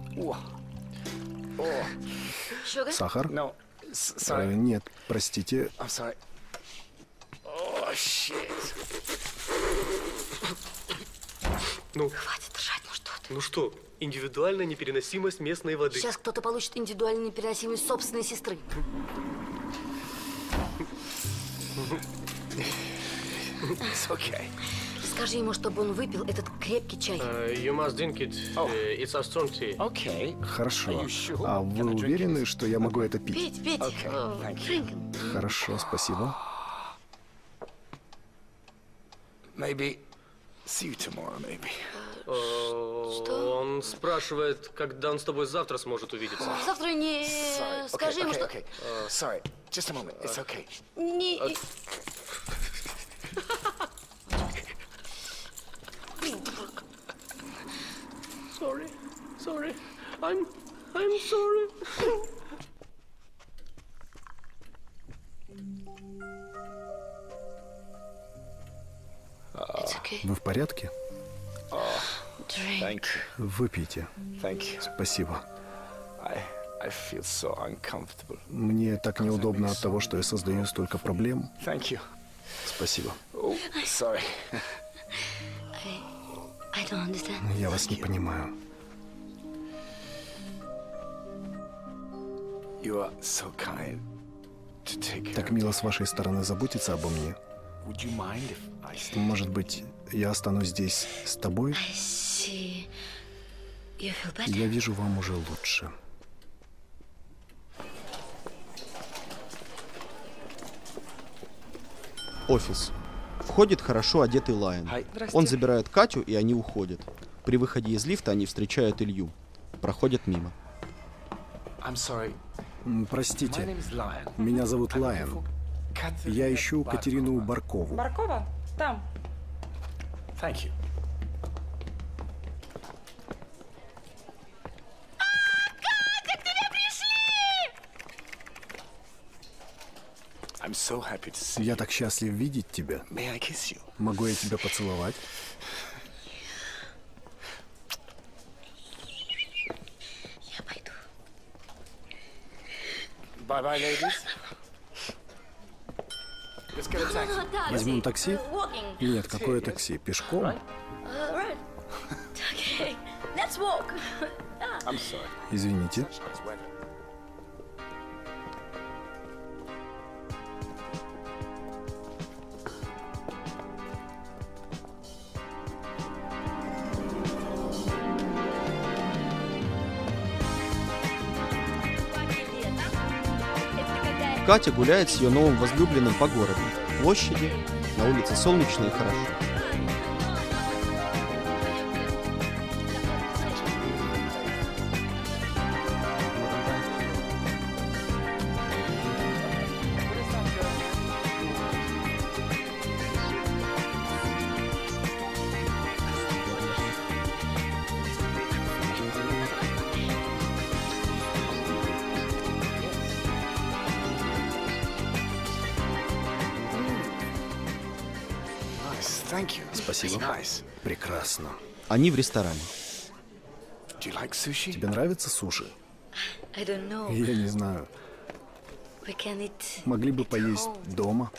Sugar? Сахар? No, s- Э, sorry. Нет, простите. I'm sorry. Oh, shit. Ну? Хватит ржать, ну что ты? Ну что, индивидуальная непереносимость местной воды. Сейчас кто-то получит индивидуальную непереносимость собственной сестры. It's okay. Скажи ему, чтобы он выпил этот крепкий чай. Uh, you must drink it. Uh, it's a strong tea. Okay. Хорошо. А вы уверены, что я могу это пить? Пить, пить. Okay, Oh, thank you. drink. Хорошо, спасибо. Maybe see you tomorrow, maybe. Что? Он спрашивает, когда он с тобой завтра сможет увидеться. Завтра не... Sorry. Скажи okay, ему, okay, что... Okay. Uh, sorry. Just a moment. It's okay. Не... Sorry, sorry. I'm... I'm sorry. Вы в порядке? Thank you. Выпейте. Thank you. Спасибо. I, I feel so uncomfortable. Мне так неудобно от того, что я создаю столько проблем. Thank you. Спасибо. Oh, sorry. I, I don't understand. Я вас не понимаю. You are so kind to take care. Так мило с вашей стороны заботиться обо мне. Would you mind if I stay? Может быть, я останусь здесь с тобой? I see. You feel better? Я вижу, вам уже лучше. Офис. Входит хорошо одетый Лайон. Он забирает Катю, и они уходят. При выходе из лифта они встречают Илью. Проходят мимо. I'm sorry. М, Простите, меня зовут Лайон. Я ищу Катерину Баркову. Баркова? Там. Thank you. Катя, к тебе пришли! I'm so happy to see Я так счастлив видеть тебя. you. May I kiss you? Могу я тебя поцеловать? Я пойду. Bye bye, ladies. Let's get a taxi. Возьмем такси? Walking. Нет, какое такси? Пешком? Uh, right. Okay, let's walk. I'm sorry. Извините. It's weather. Катя гуляет с ее новым возлюбленным по городу. Площади, на улице солнечно и хорошо. Thank you. Спасибо. Nice. Прекрасно. Они в ресторане. Do you like sushi? Тебе нравится суши? I don't know. Я не знаю. We can eat Могли бы at поесть home. дома.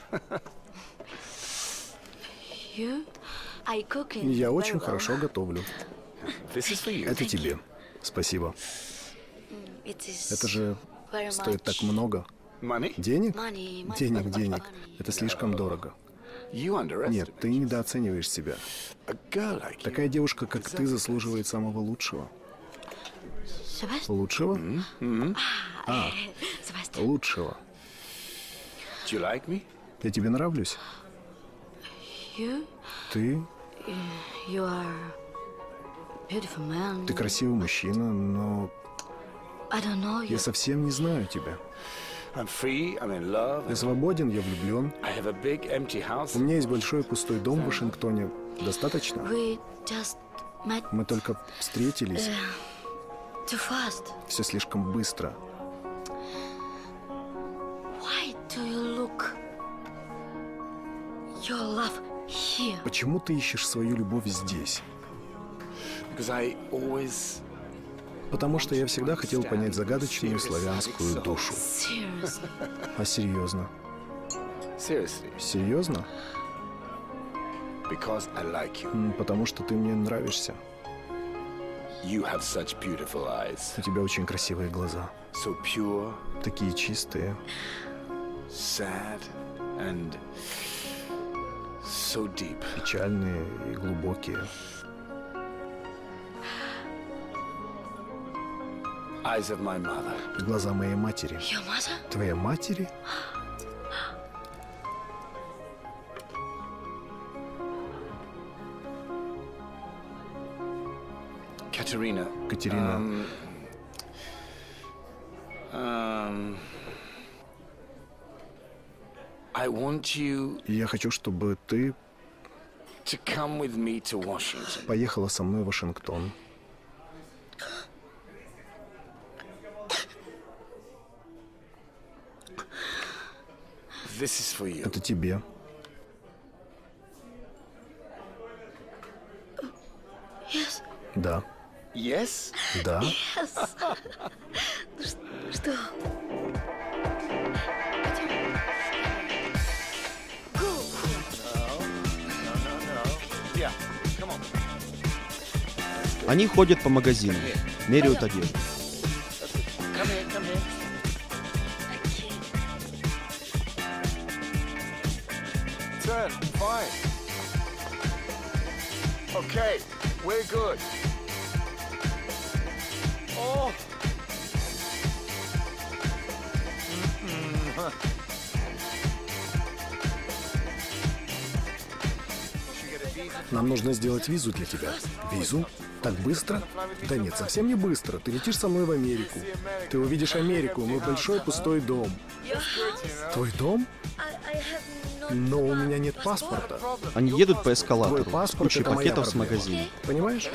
You? I cooking Я very очень well. хорошо готовлю. This is for you. Это тебе. Спасибо. It is Это же very стоит much. так много. Money? Денег? Money, money, Денег, money, денег. money. Это слишком дорого. You underestimate. Нет, ты недооцениваешь себя. A girl like you. Такая девушка, как ты, заслуживает самого лучшего. Sebastian? Лучшего? А, Sebastian. лучшего. Do you like me? Я тебе нравлюсь? You? Ты? You are beautiful man. Ты красивый мужчина, но I don't know you. я совсем не знаю тебя. I'm free, I'm in love. Я свободен, я влюблен. I have a big empty house. У меня есть большой пустой дом в Вашингтоне. Достаточно? We just met Мы только встретились. uh, too fast. Все слишком быстро. Why do you look your love here? Почему ты ищешь свою любовь здесь? Because I always Потому что я всегда хотел понять загадочную славянскую душу. Seriously. А серьезно? seriously. Серьезно? Because I like you. М, Потому что ты мне нравишься. You have such beautiful eyes. У тебя очень красивые глаза. So pure. Такие чистые. Sad and so deep. Печальные и глубокие. Eyes of my mother. Глаза моей матери. Your mother? Твоей матери? Katerina. Катерина. Um, um, I want you Я хочу, чтобы ты to come with me to Washington. поехала со мной в Вашингтон. This is for you. Это тебе. Yes. Да. Yes? Да. Yes. Ну ш- что? Yeah, come on. Они ходят по магазинам, меряют одежду. Come here, come here. Turn, fine. Okay, we're good. Oh. Mm-mm. Нам нужно сделать визу для тебя. Визу? Так быстро? Да нет, совсем не быстро. Ты летишь со мной в Америку. Ты увидишь Америку, мой большой пустой дом. Твой дом? Но у меня нет паспорта. Они едут по эскалатору Твой с паспорт кучей — это моя пакетов с проблема. магазина. Понимаешь?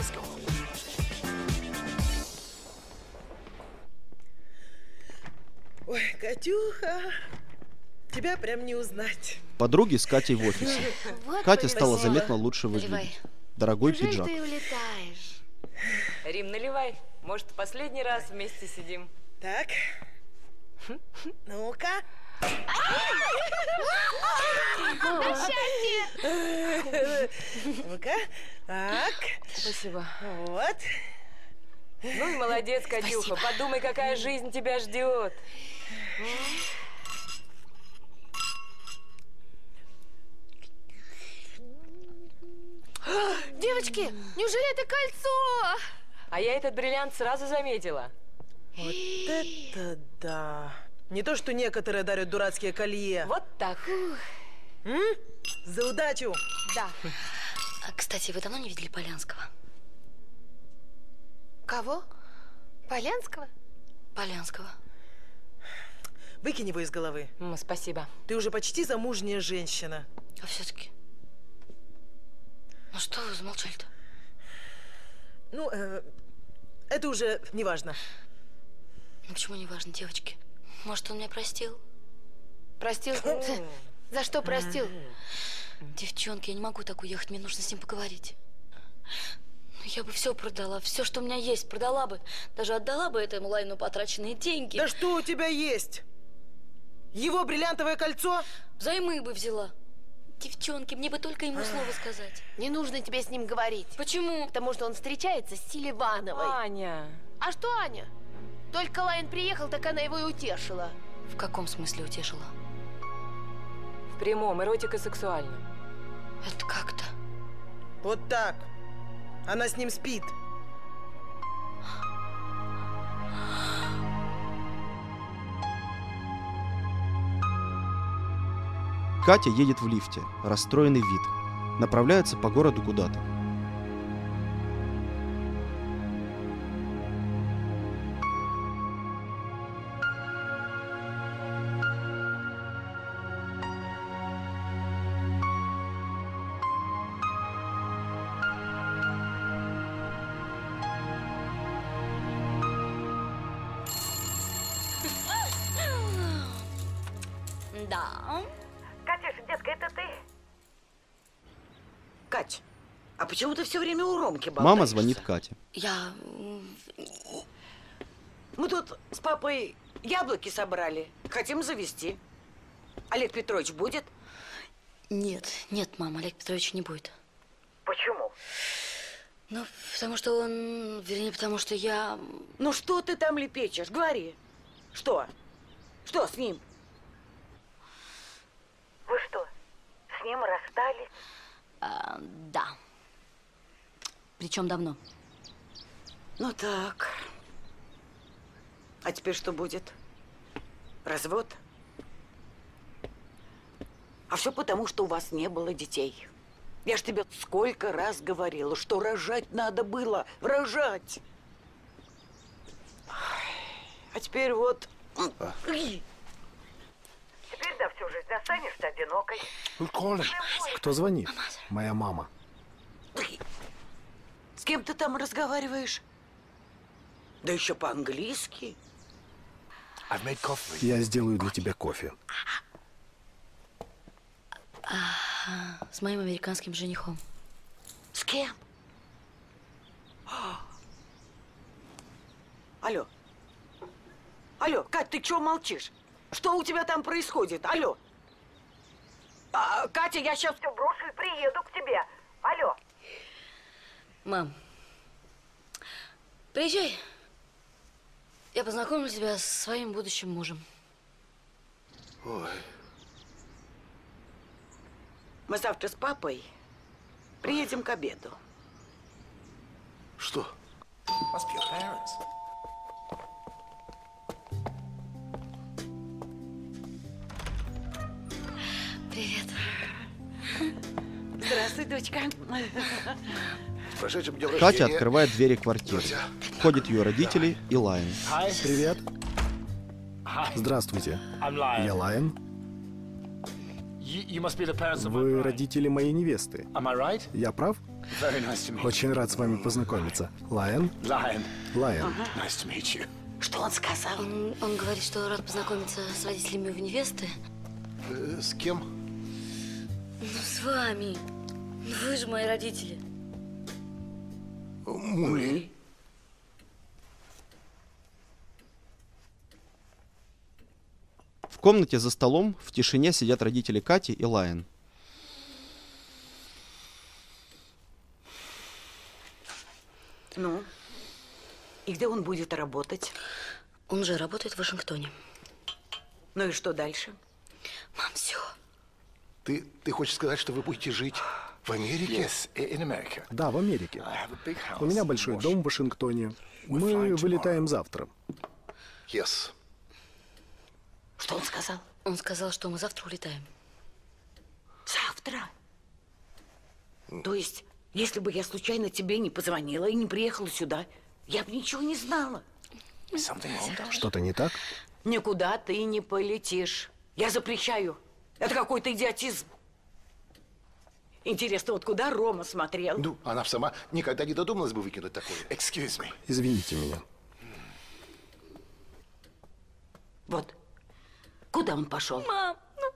Ой, Катюха, тебя прям не узнать. Подруги с Катей в офисе. Вот Катя стала спасибо. заметно лучше выглядеть. Наливай. Дорогой Неужели пиджак. ты улетаешь? Рим, наливай. Может, в последний раз вместе сидим. Так. Ну-ка. Ну-ка. Так. Спасибо. Вот. Ну и молодец, Катюха. Подумай, какая жизнь тебя ждет. Девочки, неужели это кольцо? А я этот бриллиант сразу заметила. Вот это да. Не то, что некоторые дарят дурацкие колье. Вот так. М? За удачу. Да. А, кстати, вы давно не видели Полянского? Кого? Полянского? Полянского. Выкинь его из головы. М, спасибо. Ты уже почти замужняя женщина. А все-таки. Ну что вы замолчали-то? Ну, э, это уже не важно. Ну почему не важно, девочки? Может, он меня простил? Простил? За что простил? Девчонки, я не могу так уехать, мне нужно с ним поговорить. Ну, я бы все продала, все, что у меня есть, продала бы. Даже отдала бы этому Лайну потраченные деньги. Да что у тебя есть? Его бриллиантовое кольцо? Взаймы бы взяла. Девчонки, мне бы только ему слово сказать. Не нужно тебе с ним говорить. Почему? Потому что он встречается с Селивановой. Аня. А что Аня? Только Лайн приехал, так она его и утешила. В каком смысле утешила? В прямом, эротика сексуальна. Это как-то? Вот так. Она с ним спит. Катя едет в лифте, расстроенный вид. Направляется по городу куда-то. Да. Катюша, детка, это ты? Кать, а почему ты все время у Ромки болтаешься? Мама звонит Кате. Я... Мы тут с папой яблоки собрали. Хотим завести. Олег Петрович будет? Нет, нет, мама, Олег Петрович не будет. Почему? Ну, потому что он... Вернее, потому что я... Ну, что ты там лепечешь? Говори. Что? Что с ним? Вы что, с ним расстались? А, да. Причем давно. Ну так. А теперь что будет? Развод? А все потому, что у вас не было детей. Я ж тебе сколько раз говорила, что рожать надо было. Рожать! А теперь вот... А. Теперь да, всю жизнь останешься одинокой. Кто звонит? Моя мама. С кем ты там разговариваешь? Да еще по-английски. Я сделаю для тебя кофе. А, с моим американским женихом. С кем? Алло. Алло, Кать, ты чего молчишь? Что у тебя там происходит? Алло. А, Катя, я сейчас все брошу и приеду к тебе. Алло. Мам, приезжай. Я познакомлю тебя с своим будущим мужем. Ой. Мы завтра с папой приедем к обеду. Что? Привет. Здравствуй, дочка. С прошедшим днем Катя рождения. открывает двери квартиры. Входят ее родители и Лайон. Привет. Здравствуйте. Я Лайон. Вы родители моей невесты. Я прав? Очень рад с вами познакомиться. Лайон? Лайон. Что он сказал? Он, он говорит, что рад познакомиться с родителями его невесты. Э, с кем? Ну, с вами. Ну, вы же мои родители. Мы? В комнате за столом в тишине сидят родители Кати и Лайон. Ну, и где он будет работать? Он же работает в Вашингтоне. Ну и что дальше? Мам, все. Ты, ты хочешь сказать, что вы будете жить в Америке? Yes, in America. Да, в Америке. I have a big house У меня in большой Washington. дом в Вашингтоне. Мы flying вылетаем завтра. Yes. Что он сказал? Он сказал, что мы завтра улетаем. Завтра? То есть, если бы я случайно тебе не позвонила и не приехала сюда, я бы ничего не знала. Что-то не так? Никуда ты не полетишь. Я запрещаю. Это какой-то идиотизм. Интересно, вот куда Рома смотрел? Ну, она сама никогда не додумалась бы выкинуть такое. Excuse me. Извините меня. Вот. Куда он пошел? Мам, ну...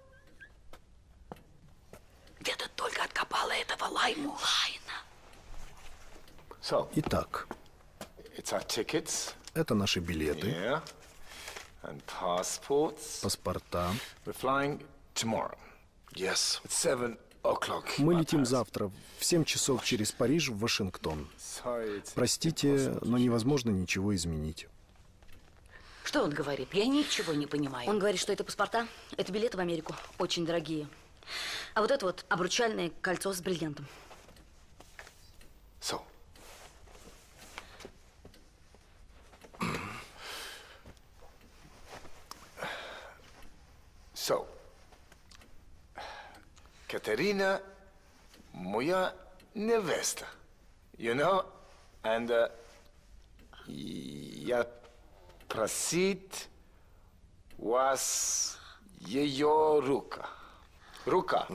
Где ты только откопала этого Лайму? Лайна. So, Итак, it's our tickets. это наши билеты, Yeah. And passports. паспорта. We're flying tomorrow. Yes. At seven o'clock. Мы летим завтра в семь часов через Париж в Вашингтон. Sorry, it's Простите, но невозможно ничего изменить. Что он говорит? Я ничего не понимаю. Он говорит, что это паспорта, это билеты в Америку, очень дорогие. А вот это вот обручальное кольцо с бриллиантом. So. So. Катерина, моя невеста. You know? And uh, я просит вас ее рука. Рука.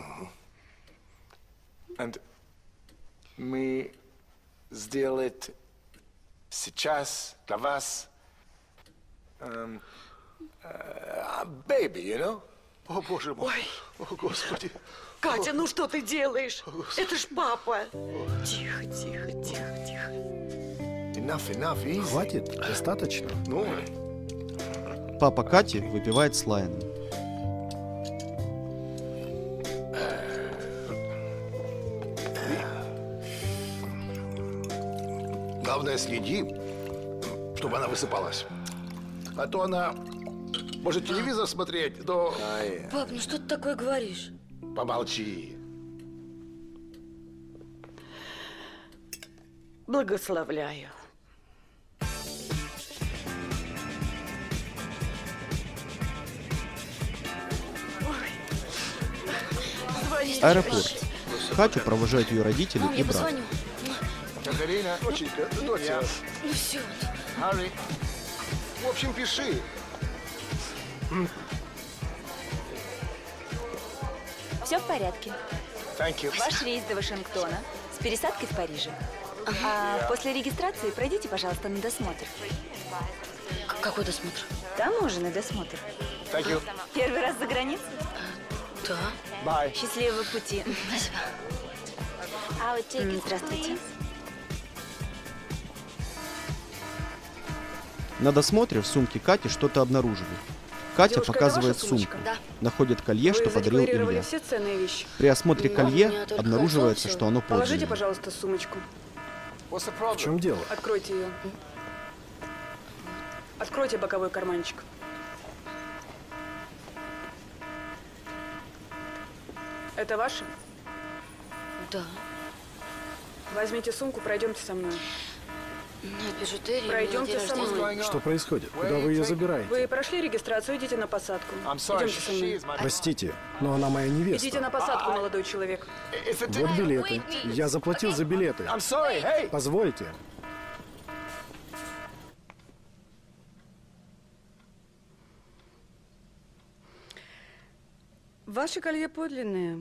And мы сделать сейчас для вас um, uh, baby, you know? О, боже мой. Ой. О, Господи. Катя, ну что ты делаешь? Это ж папа. Тихо, тихо, тихо, тихо. Enough, enough, easy. Хватит? Достаточно? Ну, Папа Кати выпивает с Лайоном. главное, следи, чтобы она высыпалась. А то она может телевизор смотреть, но... Пап, ну что ты такое говоришь? Помолчи. Благословляю. Аэропорт. Катю провожают ее родители Мам, и я брат. позвоню. Катарина, доченька, доча. Ну все. Harry. В общем, пиши. Все в порядке. Thank you. Ваш рейс до Вашингтона с пересадкой в Париже. А после регистрации пройдите, пожалуйста, на досмотр. К какой досмотр? Таможенный досмотр. Thank you. Первый раз за границей? Да. Bye. Счастливого пути. Спасибо. М, Здравствуйте. На досмотре в сумке Кати что-то обнаружили. Катя Девушка, это показывает ваша сумку. сумочка? Да. Находит колье, Вы что подарил задекларировали Илья. все ценные вещи. При осмотре Да, колье у меня только обнаруживается, кольцо, что оно Положите, подлинное. пожалуйста, сумочку. В чем дело? Откройте ее. Откройте боковой карманчик. Это ваше? Да. Возьмите сумку, пройдемте со мной. Нет, бижутерия. Пройдемте со мной. Что происходит? Куда вы ее забираете? Вы прошли регистрацию, идите на посадку. Идемте со мной. Простите, но она моя невеста. Идите на посадку, молодой человек. Вот билеты. Я заплатил за билеты. Позвольте. Ваши колье подлинные.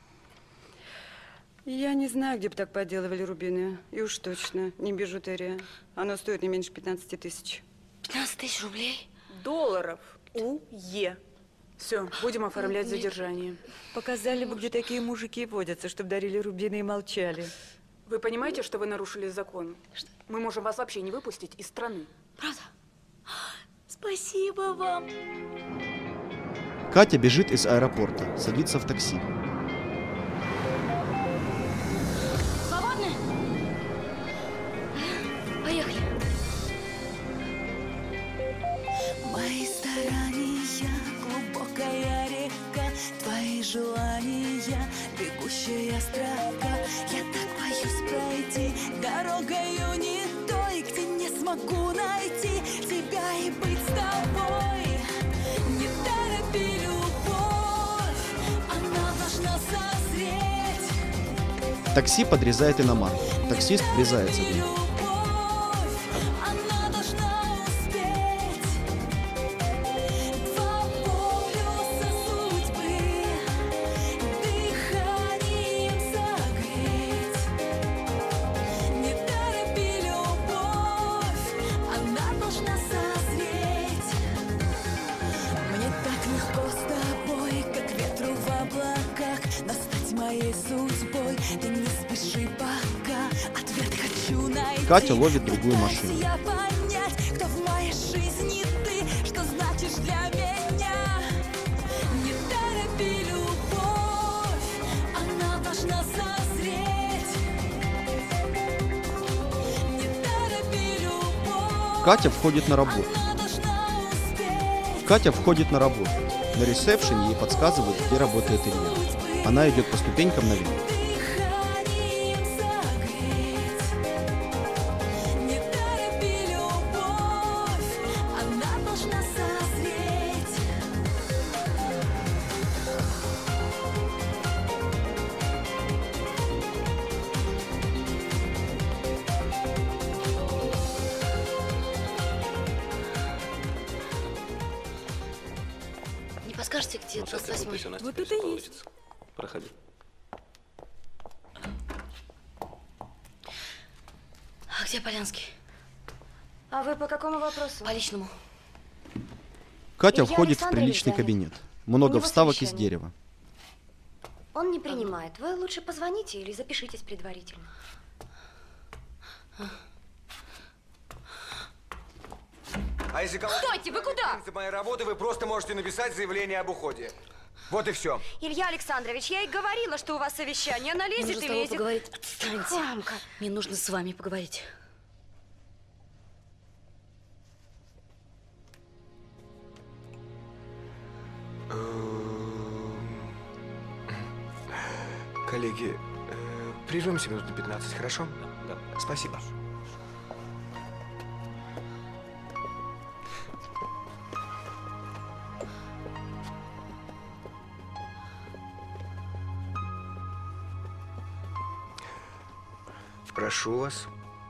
Я не знаю, где бы так подделывали рубины. И уж точно не бижутерия. Оно стоит не меньше пятнадцати тысяч. пятнадцать тысяч рублей? Долларов. У-Е. Все, будем оформлять задержание. Показали бы, где такие мужики водятся, чтобы дарили рубины и молчали. Вы понимаете, что вы нарушили закон? Мы можем вас вообще не выпустить из страны. Правда? Спасибо вам. Катя бежит из аэропорта, садится в такси. Свободны? Поехали. Мои старания, глубокая река, твои желания, бегущая строка. Я так боюсь пройти дорогою не той, где не смогу найти тебя и быть с тобой. Не торопи любовь, она должна созреть. Такси подрезает иномарку. Таксист врезается в нее. Она должна успеть. Два полюса судьбы дыханием согреть. Не торопи любовь, она должна созреть. Мне так легко с тобой, как ветру в облаках, но стать моей судьбой ты не спеши пока. Ответ хочу найти. Катя ловит другую машину. Я понять, кто в моей жизни ты, что значишь для меня. Не торопи любовь, она должна созреть. Не торопи любовь, Катя входит на работу. Катя входит на работу. На ресепшене ей подсказывают, где работает Илья. Она идет по ступенькам наверх. дыханием согреть. Не торопи любовь, она должна созреть. Не подскажете, где Ну, двадцать совсем восьмой? пусть у нас Вот теперь это и всё есть. получится. Проходи. А где Полянский? А вы по какому вопросу? По личному. Катя Илья входит в Александрович приличный занят. кабинет. Много У него вставок из совещание. дерева. Он не принимает. Вы лучше позвоните или запишитесь предварительно. А если кого-то... Стойте, вы куда? принцип моей работы, вы просто можете написать заявление об уходе. Вот и все. Илья Александрович, я и говорила, что у вас совещание. Она Мне лезет нужно и с тобой лезет. поговорить. Отстаньте. Хамка. Мне нужно с вами поговорить. Коллеги, э, прервемся минут на пятнадцать, хорошо? Да. Спасибо. Прошу вас.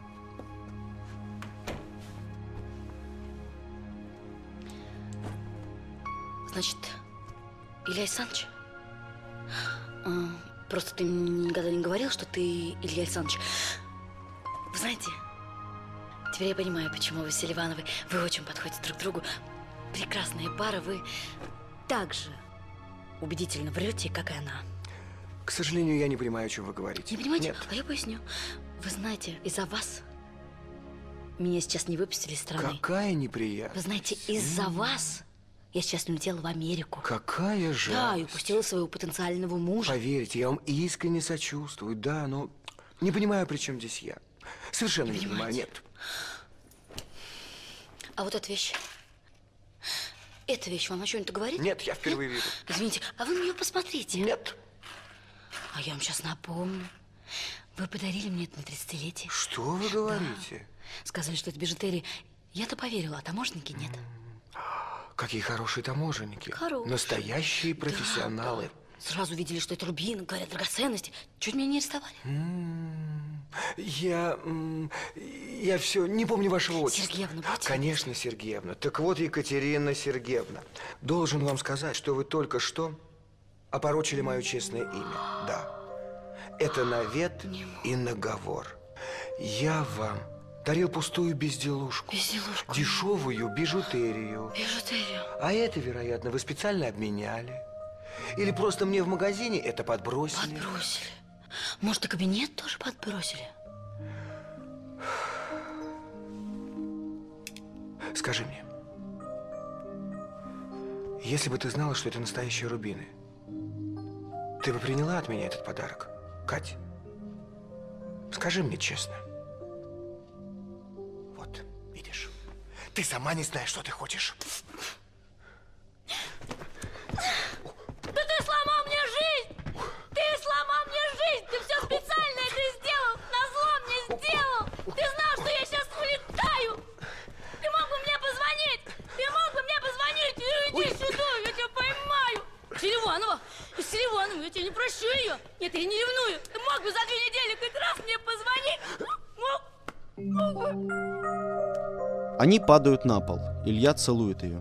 Значит, Илья Александрович, а, просто ты мне никогда не говорил, что ты Илья Александрович. Вы знаете, теперь я понимаю, почему вы с Селивановой, вы очень подходите друг к другу. Прекрасная пара, вы так же убедительно врете, как и она. К сожалению, я не понимаю, о чем вы говорите. Не понимаете? Нет. А я поясню. Вы знаете, из-за вас меня сейчас не выпустили из страны. Какая неприятность. Вы знаете, из-за вас я сейчас не улетела в Америку. Какая жалость. Да, и упустила своего потенциального мужа. Поверьте, я вам искренне сочувствую, да, но не понимаю, при чем здесь я. Совершенно не, не понимаю, нет. А вот эта вещь. Эта вещь вам о чем-то говорит? Нет, я впервые вижу. Извините, а вы на нее посмотрите. Нет. А я вам сейчас напомню. Вы подарили мне это на тридцатилетие. Что вы говорите? Да. Сказали, что это бижутерия. Я-то поверила, а таможенники нет. Какие хорошие таможенники. Хорошие. Настоящие профессионалы. Да. Сразу видели, что это рубин, говорят, драгоценности. Чуть меня не арестовали. Я... Я все не помню вашего отчества. Сергеевна, будете? Конечно, Сергеевна. Так вот, Екатерина Сергеевна, должен вам сказать, что вы только что опорочили мое честное имя. Да. Это навет и наговор. Я вам дарил пустую безделушку. Безделушку. Дешевую бижутерию. Бижутерию. А это, вероятно, вы специально обменяли. Или просто мне в магазине это подбросили. Подбросили. Может, и кабинет тоже подбросили? Скажи мне, если бы ты знала, что это настоящие рубины, ты бы приняла от меня этот подарок, Кать? Скажи мне честно. Вот, видишь, ты сама не знаешь, что ты хочешь. Да ты сломал мне жизнь! Ты сломал мне жизнь! Ты все специально это сделал! Назло мне сделал! Ты знал, что я сейчас улетаю! Ты мог бы мне позвонить! Ты мог бы мне позвонить! Иди сюда, я тебя поймаю! Селиванова! Селиванова, я тебя не прощу ее! Нет, я не ревную! Ты мог бы за две недели хоть раз мне позвонить? Мог? Они падают на пол. Илья целует ее.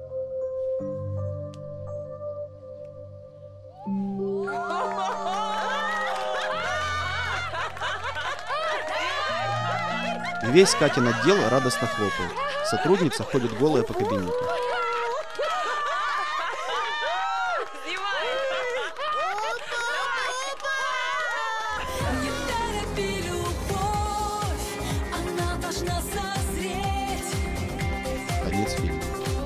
Весь Катин отдел радостно хлопает. Сотрудница ходит голая по кабинету. Конец фильма.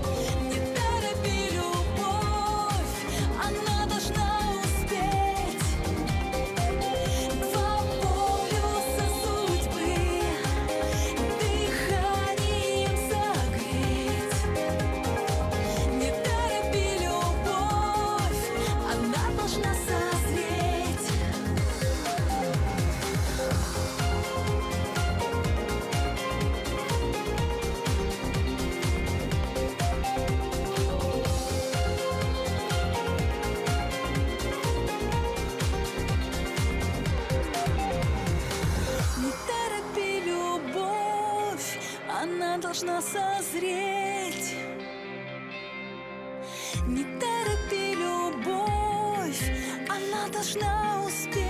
Должна созреть. Не торопи любовь, она должна успеть.